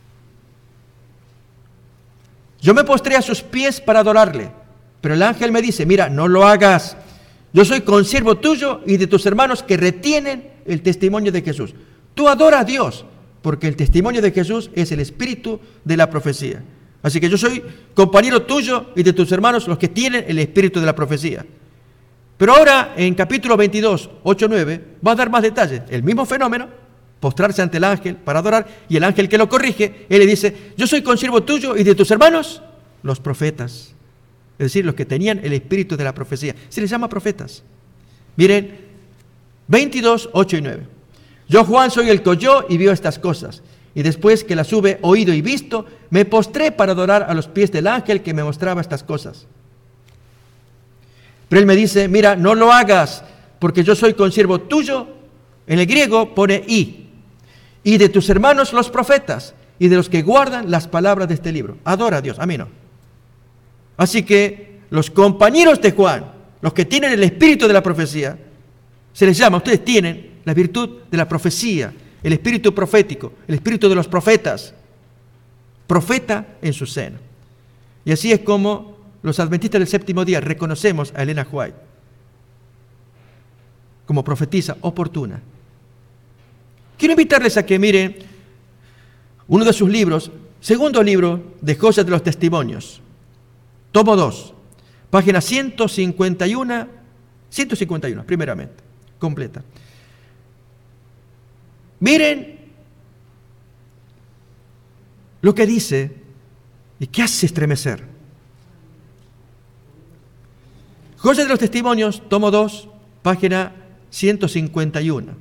Yo me postré a sus pies para adorarle, pero el ángel me dice, mira, no lo hagas. Yo soy consiervo tuyo y de tus hermanos que retienen el testimonio de Jesús. Tú adora a Dios, porque el testimonio de Jesús es el espíritu de la profecía. Así que yo soy compañero tuyo y de tus hermanos los que tienen el espíritu de la profecía. Pero ahora, en capítulo veintidós, ocho, nueve, va a dar más detalles. El mismo fenómeno, postrarse ante el ángel para adorar, y el ángel que lo corrige, él le dice, yo soy consiervo tuyo y de tus hermanos, los profetas. es decir, los que tenían el espíritu de la profecía. Se les llama profetas. Miren, veintidós, ocho y nueve. Yo, Juan, soy el que oyó y vio estas cosas. Y después que las hube oído y visto, me postré para adorar a los pies del ángel que me mostraba estas cosas. Pero él me dice, mira, no lo hagas, porque yo soy consiervo tuyo. En el griego pone y. Y de tus hermanos los profetas, y de los que guardan las palabras de este libro. Adora a Dios, a mí no. Así que los compañeros de Juan, los que tienen el espíritu de la profecía, se les llama, ustedes tienen la virtud de la profecía, el espíritu profético, el espíritu de los profetas, profeta en su seno. Y así es como los adventistas del séptimo día reconocemos a Elena White como profetisa oportuna. Quiero invitarles a que miren uno de sus libros, segundo libro de Joyas de los Testimonios, tomo dos, página ciento cincuenta y uno, ciento cincuenta y uno, primeramente, completa. Miren lo que dice y que hace estremecer. Joyas de los Testimonios, tomo dos, página ciento cincuenta y uno.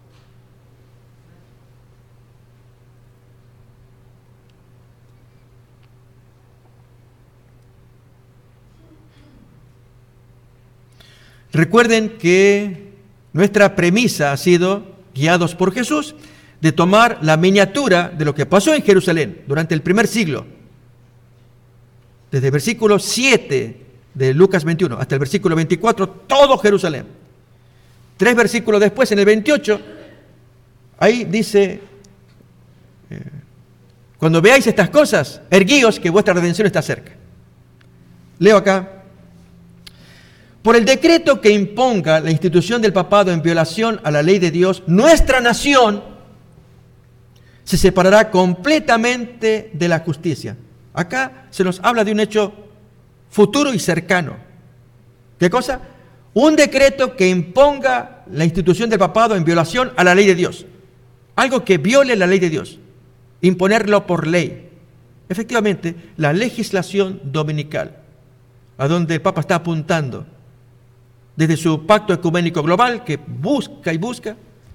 Recuerden que nuestra premisa ha sido, guiados por Jesús, de tomar la miniatura de lo que pasó en Jerusalén durante el primer siglo, desde el versículo siete de Lucas veintiuno hasta el versículo veinticuatro, todo Jerusalén. Tres versículos después, en el veintiocho, ahí dice, eh, cuando veáis estas cosas, erguíos que vuestra redención está cerca. Leo acá. Por el decreto que imponga la institución del papado en violación a la ley de Dios, nuestra nación se separará completamente de la justicia. Acá se nos habla de un hecho futuro y cercano. ¿Qué cosa? Un decreto que imponga la institución del papado en violación a la ley de Dios. Algo que viole la ley de Dios. Imponerlo por ley. Efectivamente, la legislación dominical, a donde el Papa está apuntando, desde su pacto ecuménico global, que busca y busca.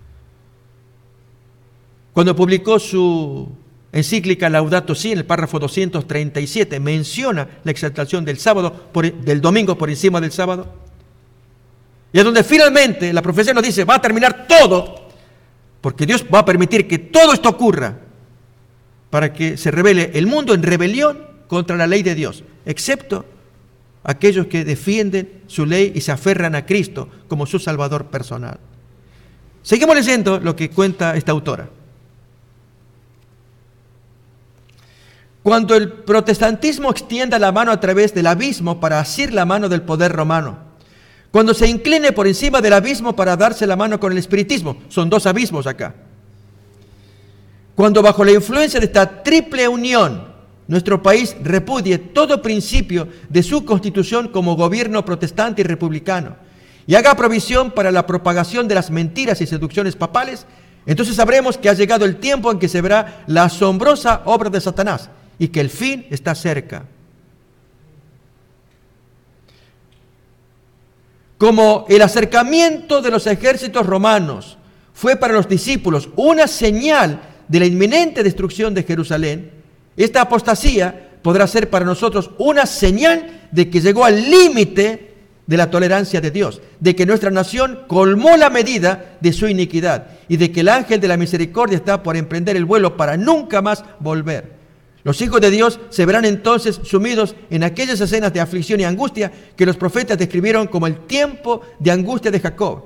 Cuando publicó su encíclica Laudato Si, en el párrafo doscientos treinta y siete, menciona la exaltación del sábado, por, del domingo por encima del sábado. Y es donde finalmente la profecía nos dice, va a terminar todo, porque Dios va a permitir que todo esto ocurra, para que se revele el mundo en rebelión contra la ley de Dios, excepto aquellos que defienden su ley y se aferran a Cristo como su Salvador personal. Seguimos leyendo lo que cuenta esta autora. Cuando el protestantismo extienda la mano a través del abismo para asir la mano del poder romano, cuando se incline por encima del abismo para darse la mano con el espiritismo, son dos abismos acá. Cuando bajo la influencia de esta triple unión, nuestro país repudie todo principio de su constitución como gobierno protestante y republicano y haga provisión para la propagación de las mentiras y seducciones papales, entonces sabremos que ha llegado el tiempo en que se verá la asombrosa obra de Satanás y que el fin está cerca. Como el acercamiento de los ejércitos romanos fue para los discípulos una señal de la inminente destrucción de Jerusalén, esta apostasía podrá ser para nosotros una señal de que llegó al límite de la tolerancia de Dios, de que nuestra nación colmó la medida de su iniquidad y de que el ángel de la misericordia está por emprender el vuelo para nunca más volver. Los hijos de Dios se verán entonces sumidos en aquellas escenas de aflicción y angustia que los profetas describieron como el tiempo de angustia de Jacob.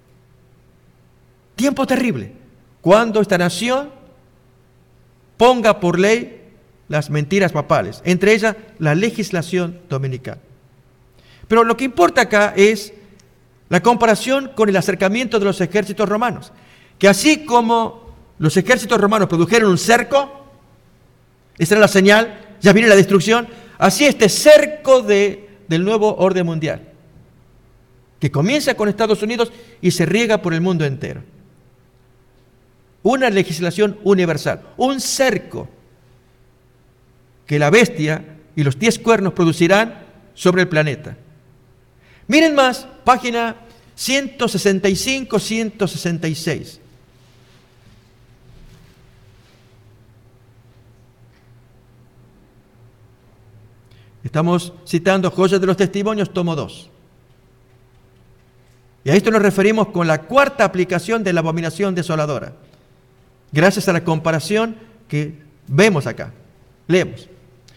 Tiempo terrible, cuando esta nación ponga por ley las mentiras papales, entre ellas la legislación dominical. Pero lo que importa acá es la comparación con el acercamiento de los ejércitos romanos, que así como los ejércitos romanos produjeron un cerco, esa era la señal, ya viene la destrucción, así este cerco de, del nuevo orden mundial, que comienza con Estados Unidos y se riega por el mundo entero. Una legislación universal, un cerco que la bestia y los diez cuernos producirán sobre el planeta. Miren más, página ciento sesenta y cinco, ciento sesenta y seis. Estamos citando Joyas de los Testimonios, tomo dos. Y a esto nos referimos con la cuarta aplicación de la abominación desoladora. Gracias a la comparación que vemos acá. Leemos.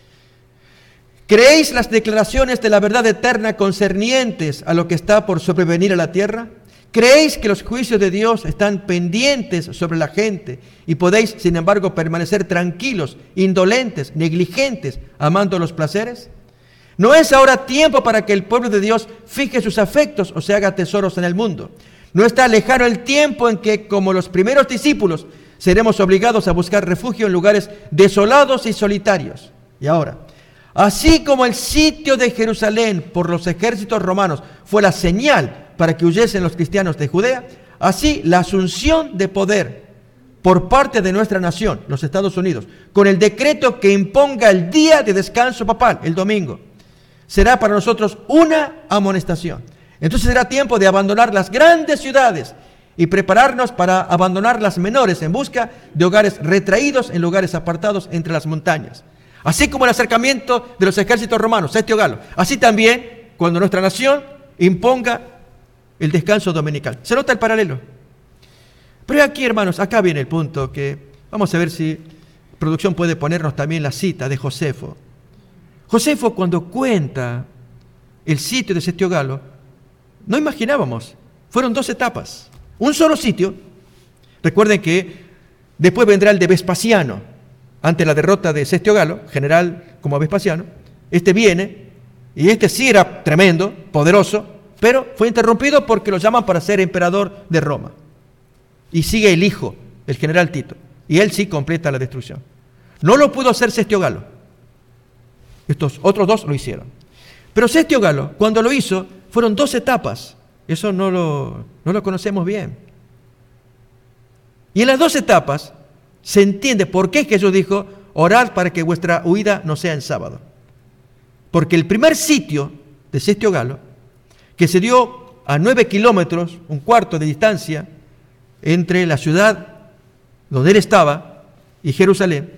¿Creéis las declaraciones de la verdad eterna concernientes a lo que está por sobrevenir a la tierra? ¿Creéis que los juicios de Dios están pendientes sobre la gente y podéis, sin embargo, permanecer tranquilos, indolentes, negligentes, amando los placeres? ¿No es ahora tiempo para que el pueblo de Dios fije sus afectos o se haga tesoros en el mundo? ¿No está lejano el tiempo en que, como los primeros discípulos, seremos obligados a buscar refugio en lugares desolados y solitarios? Y ahora, así como el sitio de Jerusalén por los ejércitos romanos fue la señal para que huyesen los cristianos de Judea, así la asunción de poder por parte de nuestra nación, los Estados Unidos, con el decreto que imponga el día de descanso papal, el domingo, será para nosotros una amonestación. Entonces será tiempo de abandonar las grandes ciudades y prepararnos para abandonar las menores en busca de hogares retraídos en lugares apartados entre las montañas. Así como el acercamiento de los ejércitos romanos, Sestio Galo, así también cuando nuestra nación imponga el descanso dominical. ¿Se nota el paralelo? Pero aquí, hermanos, acá viene el punto que vamos a ver si producción puede ponernos también la cita de Josefo. Josefo, cuando cuenta el sitio de Sestio Galo, no imaginábamos, fueron dos etapas, un solo sitio. Recuerden que después vendrá el de Vespasiano, ante la derrota de Sestio Galo, general como Vespasiano. Este viene, y este sí era tremendo, poderoso, pero fue interrumpido porque lo llaman para ser emperador de Roma. Y sigue el hijo, el general Tito, y él sí completa la destrucción. No lo pudo hacer Sestio Galo. Estos otros dos lo hicieron. Pero Sestio Galo, cuando lo hizo, fueron dos etapas. Eso no lo, no lo conocemos bien. Y en las dos etapas se entiende por qué Jesús dijo, orad para que vuestra huida no sea en sábado. Porque el primer sitio de Sestio Galo, que se dio a nueve kilómetros, un cuarto de distancia, entre la ciudad donde él estaba y Jerusalén,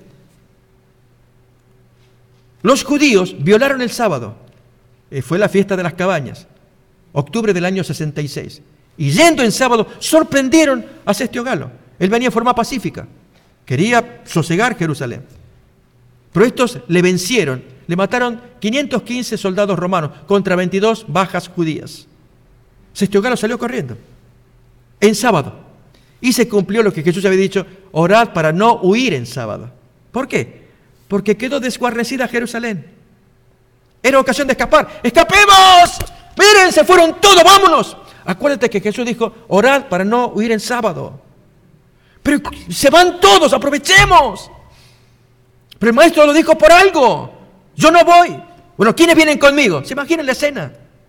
los judíos violaron el sábado. Eh, fue la fiesta de las cabañas, octubre del año sesenta y seis. Y yendo en sábado, sorprendieron a Sestio Galo. Él venía en forma pacífica. Quería sosegar Jerusalén. Pero estos le vencieron. Le mataron quinientos quince soldados romanos contra veintidós bajas judías. Sestio Galo salió corriendo en sábado. Y se cumplió lo que Jesús había dicho, orad para no huir en sábado. ¿Por qué? Porque quedó desguarnecida Jerusalén. Era ocasión de escapar. ¡Escapemos! ¡Miren, se fueron todos! ¡Vámonos! Acuérdate que Jesús dijo, orad para no huir en sábado. Pero se van todos, aprovechemos. Pero el maestro lo dijo por algo. Yo no voy. Bueno, ¿quiénes vienen conmigo? ¿Se imaginan la escena?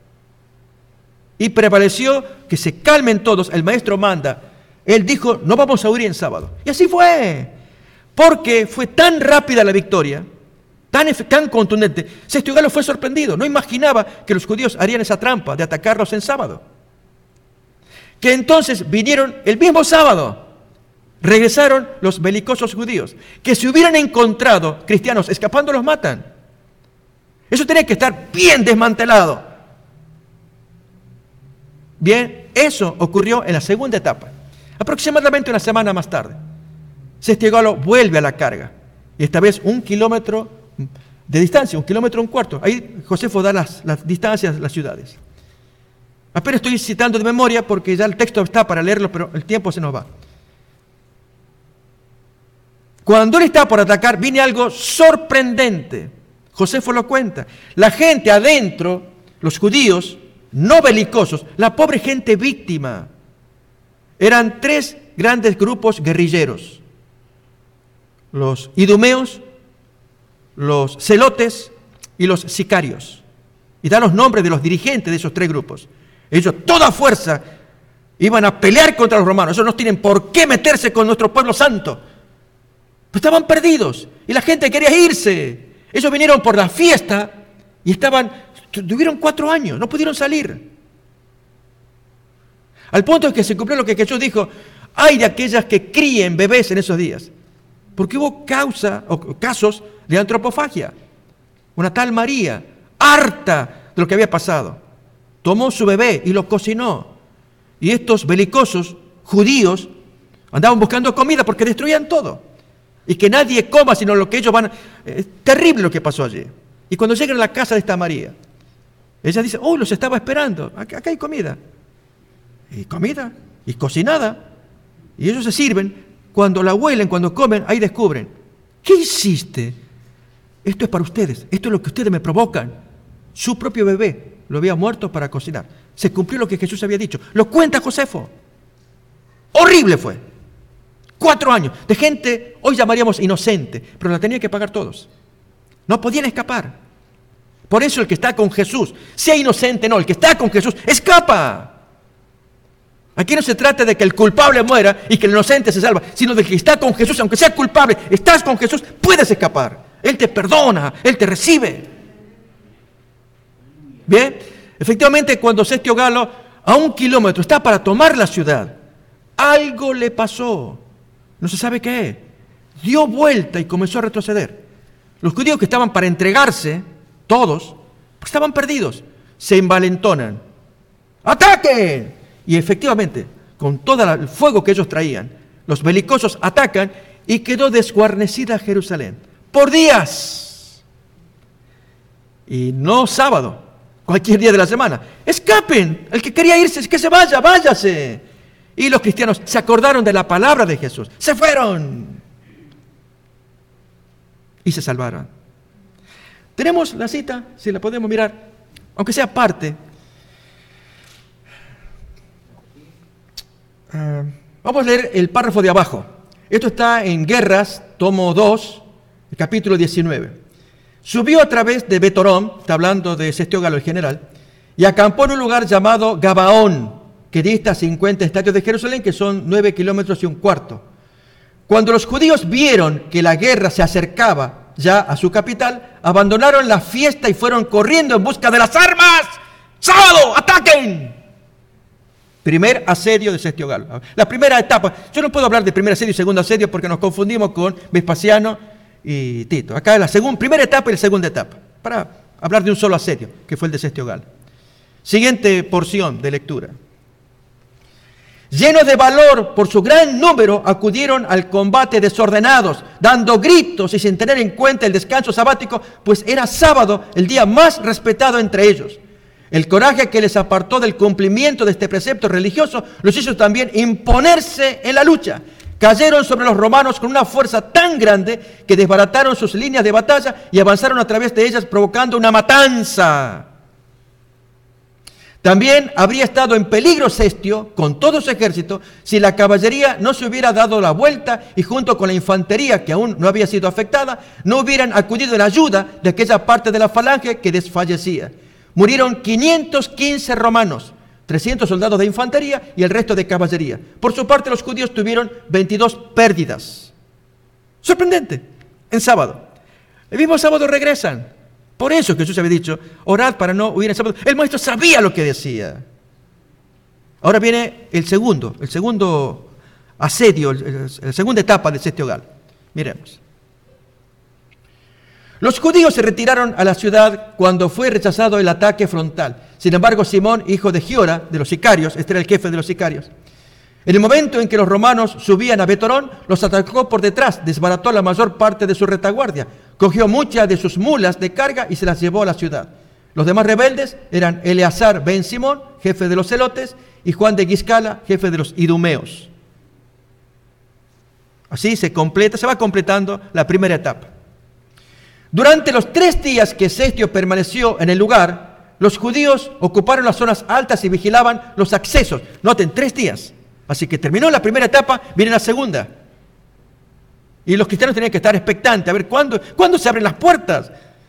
Y prevaleció que se calmen todos. El maestro manda. Él dijo, no vamos a huir en sábado. Y así fue. Porque fue tan rápida la victoria, tan, tan contundente. Sestio Galo fue sorprendido. No imaginaba que los judíos harían esa trampa de atacarlos en sábado. Que entonces vinieron el mismo sábado. Regresaron los belicosos judíos. Que si hubieran encontrado cristianos escapando, los matan. Eso tenía que estar bien desmantelado. Bien, eso ocurrió en la segunda etapa. Aproximadamente una semana más tarde. Sestio Galo vuelve a la carga. Y esta vez un kilómetro de distancia, un kilómetro y un cuarto. Ahí Josefo da las, las distancias de las ciudades. Apenas estoy citando de memoria porque ya el texto está para leerlo, pero el tiempo se nos va. Cuando él está por atacar, viene algo sorprendente. Josefo lo cuenta. La gente adentro, los judíos, no belicosos, la pobre gente víctima, eran tres grandes grupos guerrilleros. Los idumeos, los celotes y los sicarios. Y da los nombres de los dirigentes de esos tres grupos. Ellos, toda fuerza, iban a pelear contra los romanos. Ellos no tienen por qué meterse con nuestro pueblo santo. Pero estaban perdidos y la gente quería irse. Ellos vinieron por la fiesta y estaban Tuvieron cuatro años, no pudieron salir. Al punto de que se cumplió lo que Jesús dijo: ay de aquellas que críen bebés en esos días. Porque hubo causa, o casos de antropofagia. Una tal María, harta de lo que había pasado, tomó su bebé y lo cocinó. Y estos belicosos judíos andaban buscando comida porque destruían todo. Y que nadie coma sino lo que ellos van... Es terrible lo que pasó allí. Y cuando llegan a la casa de esta María, ella dice: oh, los estaba esperando, acá, acá hay comida. Y comida, y cocinada. Y ellos se sirven. Cuando la huelen, cuando comen, ahí descubren: ¿qué hiciste? Esto es para ustedes, esto es lo que ustedes me provocan. Su propio bebé lo había muerto para cocinar. Se cumplió lo que Jesús había dicho. Lo cuenta Josefo. Horrible fue. Cuatro años de gente, hoy llamaríamos inocente, pero la tenían que pagar todos. No podían escapar. Por eso el que está con Jesús, sea inocente no, el que está con Jesús, escapa. Aquí no se trata de que el culpable muera y que el inocente se salva, sino de que está con Jesús, aunque sea culpable, estás con Jesús, puedes escapar. Él te perdona, Él te recibe. Bien, efectivamente cuando Sestio Galo, a un kilómetro, está para tomar la ciudad, algo le pasó. No se sabe qué. Dio vuelta y comenzó a retroceder. Los judíos que estaban para entregarse, todos, pues estaban perdidos. Se envalentonan. ¡Ataquen! Y efectivamente, con todo el fuego que ellos traían, los belicosos atacan y quedó desguarnecida Jerusalén por días. Y no sábado, cualquier día de la semana. ¡Escapen! El que quería irse, es que se vaya, váyase. Y los cristianos se acordaron de la palabra de Jesús. ¡Se fueron! Y se salvaron. Tenemos la cita, si la podemos mirar, aunque sea parte. Uh, vamos a leer el párrafo de abajo. Esto está en Guerras, tomo dos, el capítulo diecinueve. Subió a través de Betorón, está hablando de Sestio Galo el general, y acampó en un lugar llamado Gabaón, que dista cincuenta estadios de Jerusalén, que son nueve kilómetros y un cuarto. Cuando los judíos vieron que la guerra se acercaba ya a su capital, abandonaron la fiesta y fueron corriendo en busca de las armas. ¡Sábado! ¡Ataquen! Primer asedio de Sestio Galo. La primera etapa. Yo no puedo hablar de primer asedio y segundo asedio porque nos confundimos con Vespasiano y Tito. Acá es la segunda, primera etapa y la segunda etapa, para hablar de un solo asedio, que fue el de Sestio Galo. Siguiente porción de lectura. Llenos de valor por su gran número, acudieron al combate desordenados, dando gritos y sin tener en cuenta el descanso sabático, pues era sábado, el día más respetado entre ellos. El coraje que les apartó del cumplimiento de este precepto religioso los hizo también imponerse en la lucha. Cayeron sobre los romanos con una fuerza tan grande que desbarataron sus líneas de batalla y avanzaron a través de ellas provocando una matanza. También habría estado en peligro Sestio con todo su ejército si la caballería no se hubiera dado la vuelta y junto con la infantería que aún no había sido afectada, no hubieran acudido en ayuda de aquella parte de la falange que desfallecía. Murieron quinientos quince romanos, trescientos soldados de infantería y el resto de caballería. Por su parte, los judíos tuvieron veintidós pérdidas. Sorprendente, en sábado. El mismo sábado regresan. Por eso Jesús había dicho: orad para no huir en sábado. El maestro sabía lo que decía. Ahora viene el segundo, el segundo asedio, la segunda etapa de Sestio Galo. Miremos. Los judíos se retiraron a la ciudad cuando fue rechazado el ataque frontal. Sin embargo, Simón, hijo de Giora, de los sicarios, este era el jefe de los sicarios, en el momento en que los romanos subían a Betorón, los atacó por detrás, desbarató la mayor parte de su retaguardia, cogió muchas de sus mulas de carga y se las llevó a la ciudad. Los demás rebeldes eran Eleazar ben Simón, jefe de los celotes, y Juan de Guiscala, jefe de los idumeos. Así se completa, se va completando la primera etapa. Durante los tres días que Sestio permaneció en el lugar, los judíos ocuparon las zonas altas y vigilaban los accesos. Noten, tres días. Así que terminó la primera etapa, viene la segunda. Y los cristianos tenían que estar expectantes, a ver cuándo, cuándo se abren las puertas.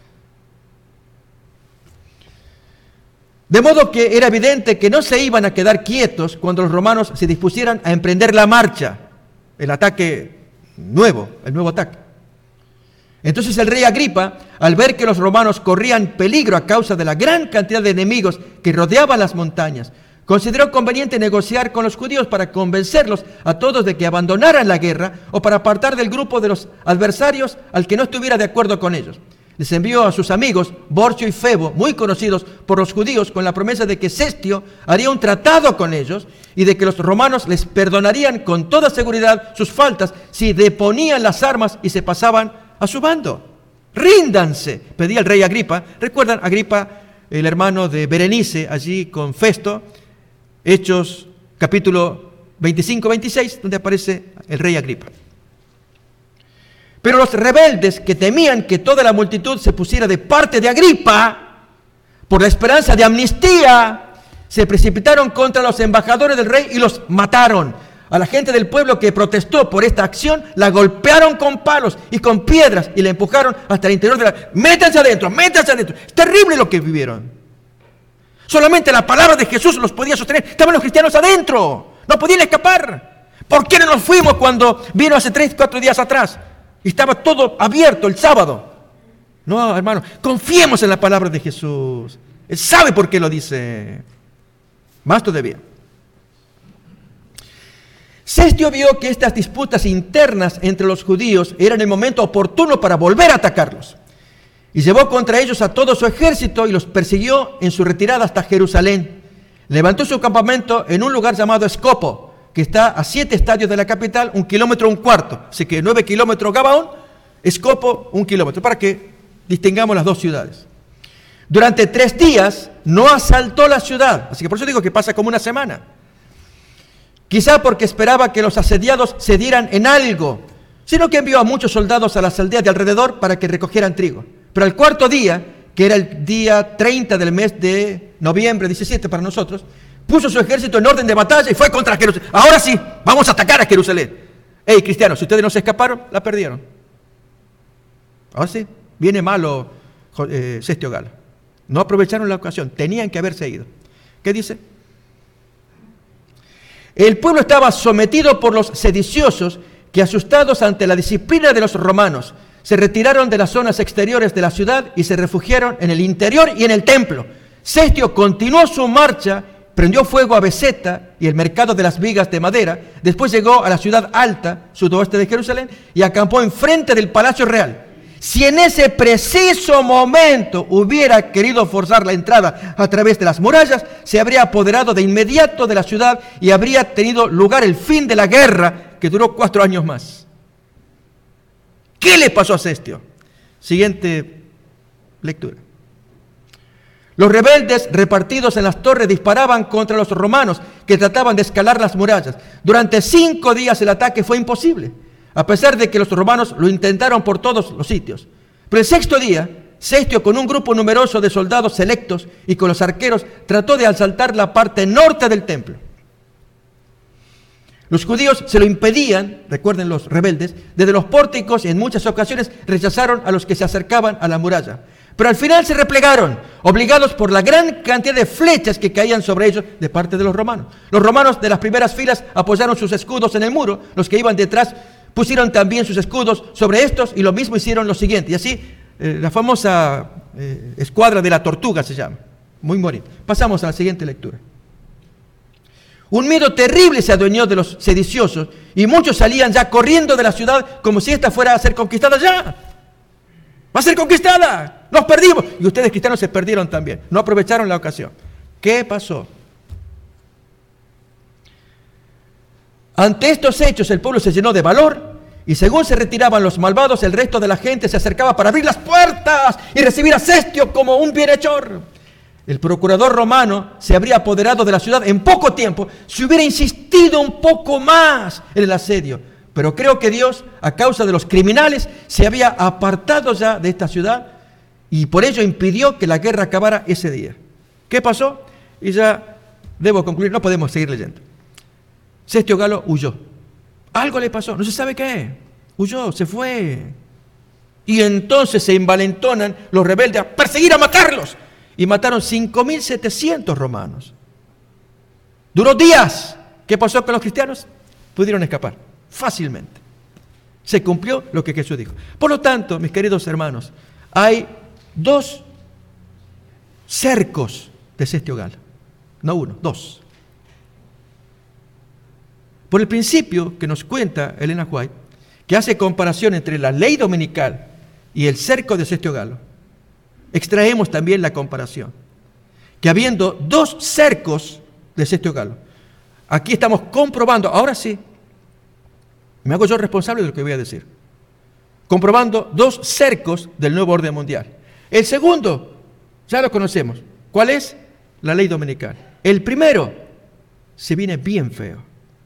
De modo que era evidente que no se iban a quedar quietos cuando los romanos se dispusieran a emprender la marcha, el ataque nuevo, el nuevo ataque. Entonces el rey Agripa, al ver que los romanos corrían peligro a causa de la gran cantidad de enemigos que rodeaban las montañas, consideró conveniente negociar con los judíos para convencerlos a todos de que abandonaran la guerra o para apartar del grupo de los adversarios al que no estuviera de acuerdo con ellos. Les envió a sus amigos Borcio y Febo, muy conocidos por los judíos, con la promesa de que Cestio haría un tratado con ellos y de que los romanos les perdonarían con toda seguridad sus faltas si deponían las armas y se pasaban a su bando. Ríndanse, pedía el rey Agripa. ¿Recuerdan? Agripa, el hermano de Berenice, allí con Festo, Hechos capítulo veinticinco veintiséis, donde aparece el rey Agripa. Pero los rebeldes, que temían que toda la multitud se pusiera de parte de Agripa por la esperanza de amnistía, se precipitaron contra los embajadores del rey y los mataron. A la gente del pueblo que protestó por esta acción, la golpearon con palos y con piedras y la empujaron hasta el interior de la... ¡Métanse adentro! ¡Métanse adentro! Es terrible lo que vivieron. Solamente la palabra de Jesús los podía sostener. Estaban los cristianos adentro. No podían escapar. ¿Por qué no nos fuimos cuando vino hace tres, cuatro días atrás? Y estaba todo abierto el sábado. No, hermano, confiemos en la palabra de Jesús. Él sabe por qué lo dice. Más todavía. Cestio vio que estas disputas internas entre los judíos eran el momento oportuno para volver a atacarlos. Y llevó contra ellos a todo su ejército y los persiguió en su retirada hasta Jerusalén. Levantó su campamento en un lugar llamado Escopo, que está a siete estadios de la capital, un kilómetro, un cuarto. Así que nueve kilómetros Gabaón, Escopo, un kilómetro, para que distingamos las dos ciudades. Durante tres días no asaltó la ciudad, así que por eso digo que pasa como una semana. Quizá porque esperaba que los asediados cedieran en algo, sino que envió a muchos soldados a las aldeas de alrededor para que recogieran trigo. Pero al cuarto día, que era el día treinta del mes de noviembre, diecisiete para nosotros, puso su ejército en orden de batalla y fue contra Jerusalén. Ahora sí, vamos a atacar a Jerusalén. Hey, cristianos, si ustedes no se escaparon, la perdieron. Ahora sí, viene malo eh, Cestio Galo. No aprovecharon la ocasión, tenían que haberse ido. ¿Qué dice? El pueblo estaba sometido por los sediciosos que, asustados ante la disciplina de los romanos, se retiraron de las zonas exteriores de la ciudad y se refugiaron en el interior y en el templo. Cestio continuó su marcha, prendió fuego a Beceta y el mercado de las vigas de madera, después llegó a la ciudad alta, sudoeste de Jerusalén, y acampó enfrente del palacio real. Si en ese preciso momento hubiera querido forzar la entrada a través de las murallas, se habría apoderado de inmediato de la ciudad y habría tenido lugar el fin de la guerra, que duró cuatro años más. ¿Qué le pasó a Cestio? Siguiente lectura. Los rebeldes repartidos en las torres disparaban contra los romanos que trataban de escalar las murallas. Durante cinco días el ataque fue imposible, a pesar de que los romanos lo intentaron por todos los sitios. Pero el sexto día, Cestio, con un grupo numeroso de soldados selectos y con los arqueros, trató de asaltar la parte norte del templo. Los judíos se lo impedían, recuerden los rebeldes, desde los pórticos y en muchas ocasiones rechazaron a los que se acercaban a la muralla. Pero al final se replegaron, obligados por la gran cantidad de flechas que caían sobre ellos de parte de los romanos. Los romanos de las primeras filas apoyaron sus escudos en el muro, los que iban detrás pusieron también sus escudos sobre estos y lo mismo hicieron los siguientes. Y así, eh, la famosa eh, escuadra de la tortuga se llama. Muy bonito. Pasamos a la siguiente lectura. Un miedo terrible se adueñó de los sediciosos y muchos salían ya corriendo de la ciudad como si esta fuera a ser conquistada ya. Va a ser conquistada. Nos perdimos. Y ustedes cristianos se perdieron también. No aprovecharon la ocasión. ¿Qué pasó? Ante estos hechos el pueblo se llenó de valor y según se retiraban los malvados, el resto de la gente se acercaba para abrir las puertas y recibir a Cestio como un bienhechor. El procurador romano se habría apoderado de la ciudad en poco tiempo si hubiera insistido un poco más en el asedio. Pero creo que Dios, a causa de los criminales, se había apartado ya de esta ciudad y por ello impidió que la guerra acabara ese día. ¿Qué pasó? Y ya debo concluir, no podemos seguir leyendo. Cestio Galo huyó. Algo le pasó, no se sabe qué. Huyó, se fue. Y entonces se envalentonan los rebeldes a perseguir, a matarlos. Y mataron cinco mil setecientos romanos. Duró días. ¿Qué pasó con los cristianos? Pudieron escapar fácilmente. Se cumplió lo que Jesús dijo. Por lo tanto, mis queridos hermanos, hay dos cercos de Sestio Galo. No uno, dos. Por el principio que nos cuenta Elena White, que hace comparación entre la ley dominical y el cerco de Sestio Galo, extraemos también la comparación. Que habiendo dos cercos de Sestio Galo, aquí estamos comprobando, ahora sí, me hago yo responsable de lo que voy a decir, comprobando dos cercos del nuevo orden mundial. El segundo, ya lo conocemos. ¿Cuál es? La ley dominical. El primero, se viene bien feo.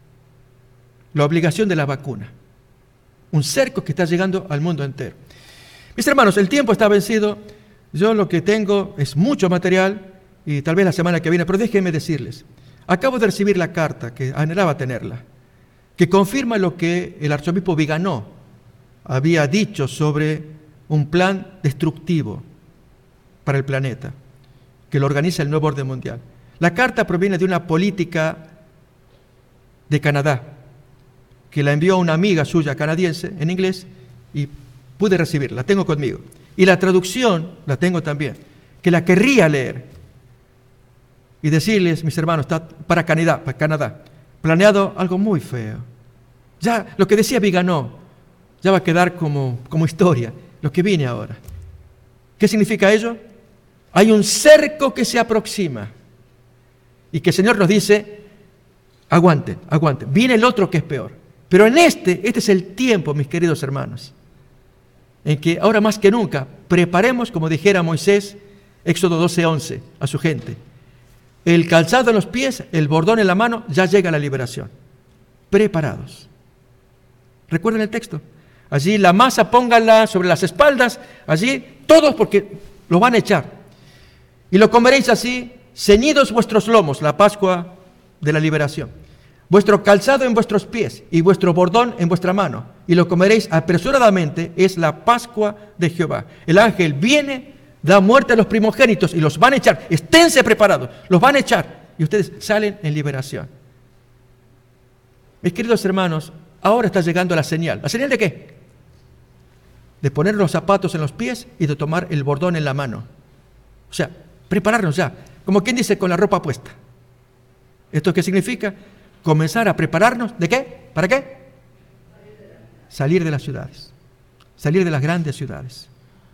La obligación de la vacuna. Un cerco que está llegando al mundo entero. Mis hermanos, el tiempo está vencido. Yo lo que tengo es mucho material y tal vez la semana que viene, pero déjenme decirles, acabo de recibir la carta, que anhelaba tenerla, que confirma lo que el arzobispo Viganó había dicho sobre un plan destructivo para el planeta, que lo organiza el nuevo orden mundial. La carta proviene de una política de Canadá, que la envió una amiga suya canadiense en inglés y pude recibirla, la tengo conmigo. Y la traducción la tengo también, que la querría leer y decirles, mis hermanos, está para Canadá, para Canadá, planeado algo muy feo. Ya lo que decía Viganó ya va a quedar como, como historia, lo que viene ahora. ¿Qué significa ello? Hay un cerco que se aproxima y que el Señor nos dice, aguanten, aguanten, viene el otro que es peor. Pero en este, este es el tiempo, mis queridos hermanos, en que ahora más que nunca preparemos, como dijera Moisés, Éxodo doce once, a su gente. El calzado en los pies, el bordón en la mano, ya llega la liberación. Preparados. ¿Recuerdan el texto? Allí la masa pónganla sobre las espaldas, allí todos porque lo van a echar. Y lo comeréis así, ceñidos vuestros lomos, la Pascua de la liberación. Vuestro calzado en vuestros pies y vuestro bordón en vuestra mano. Y lo comeréis apresuradamente, es la Pascua de Jehová. El ángel viene, da muerte a los primogénitos y los van a echar. Esténse preparados, los van a echar. Y ustedes salen en liberación. Mis queridos hermanos, ahora está llegando la señal. ¿La señal de qué? De poner los zapatos en los pies y de tomar el bordón en la mano. O sea, prepararnos ya. Como quien dice, con la ropa puesta. ¿Esto qué significa? Comenzar a prepararnos. ¿De qué? ¿Para qué? Salir de las ciudades. Salir de las grandes ciudades.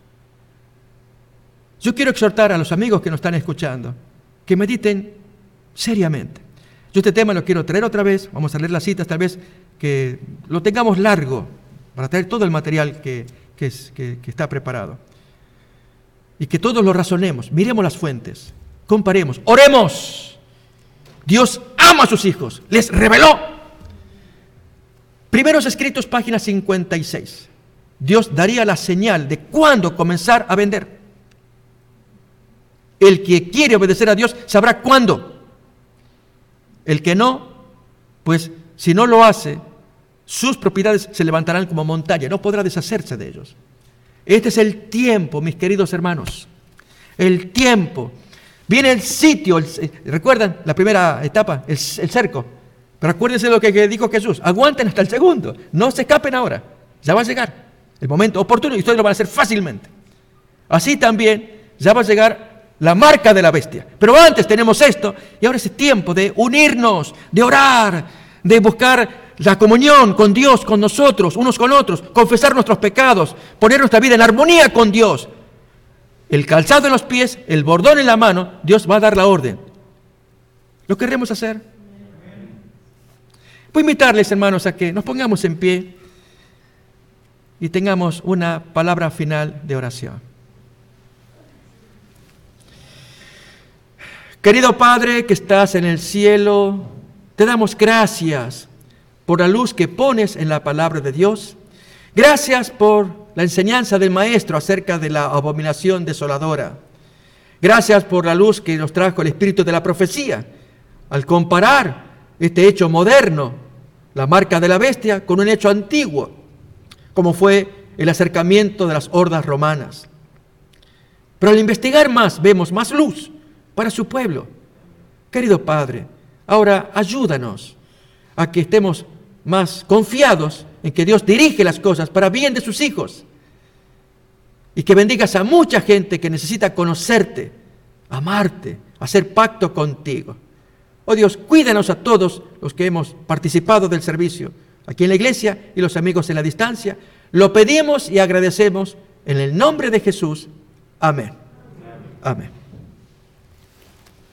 Yo quiero exhortar a los amigos que nos están escuchando que mediten seriamente. Yo este tema lo quiero traer otra vez. Vamos a leer las citas, tal vez que lo tengamos largo para traer todo el material que, que, es, que, que está preparado. Y que todos lo razonemos, miremos las fuentes, comparemos, oremos. Dios ama a sus hijos, les reveló. Primeros Escritos, página cincuenta y seis. Dios daría la señal de cuándo comenzar a vender. El que quiere obedecer a Dios sabrá cuándo. El que no, pues si no lo hace, sus propiedades se levantarán como montaña, no podrá deshacerse de ellos. Este es el tiempo, mis queridos hermanos, el tiempo. Viene el sitio, el, ¿recuerdan la primera etapa? El, el cerco. Pero acuérdense de lo que, que dijo Jesús, aguanten hasta el segundo, no se escapen ahora, ya va a llegar el momento oportuno y ustedes lo van a hacer fácilmente. Así también ya va a llegar la marca de la bestia. Pero antes tenemos esto y ahora es tiempo de unirnos, de orar, de buscar la comunión con Dios, con nosotros, unos con otros, confesar nuestros pecados, poner nuestra vida en armonía con Dios. El calzado en los pies, el bordón en la mano, Dios va a dar la orden. ¿Lo queremos hacer? Voy a invitarles, hermanos, a que nos pongamos en pie y tengamos una palabra final de oración. Querido Padre que estás en el cielo, te damos gracias por la luz que pones en la palabra de Dios. Gracias por la enseñanza del Maestro acerca de la abominación desoladora. Gracias por la luz que nos trajo el espíritu de la profecía, al comparar este hecho moderno, la marca de la bestia, con un hecho antiguo, como fue el acercamiento de las hordas romanas. Pero al investigar más, vemos más luz para su pueblo. Querido Padre, ahora ayúdanos a que estemos más confiados en que Dios dirige las cosas para bien de sus hijos. Y que bendigas a mucha gente que necesita conocerte, amarte, hacer pacto contigo. Oh Dios, cuídanos a todos los que hemos participado del servicio aquí en la iglesia y los amigos en la distancia. Lo pedimos y agradecemos en el nombre de Jesús. Amén. Amén.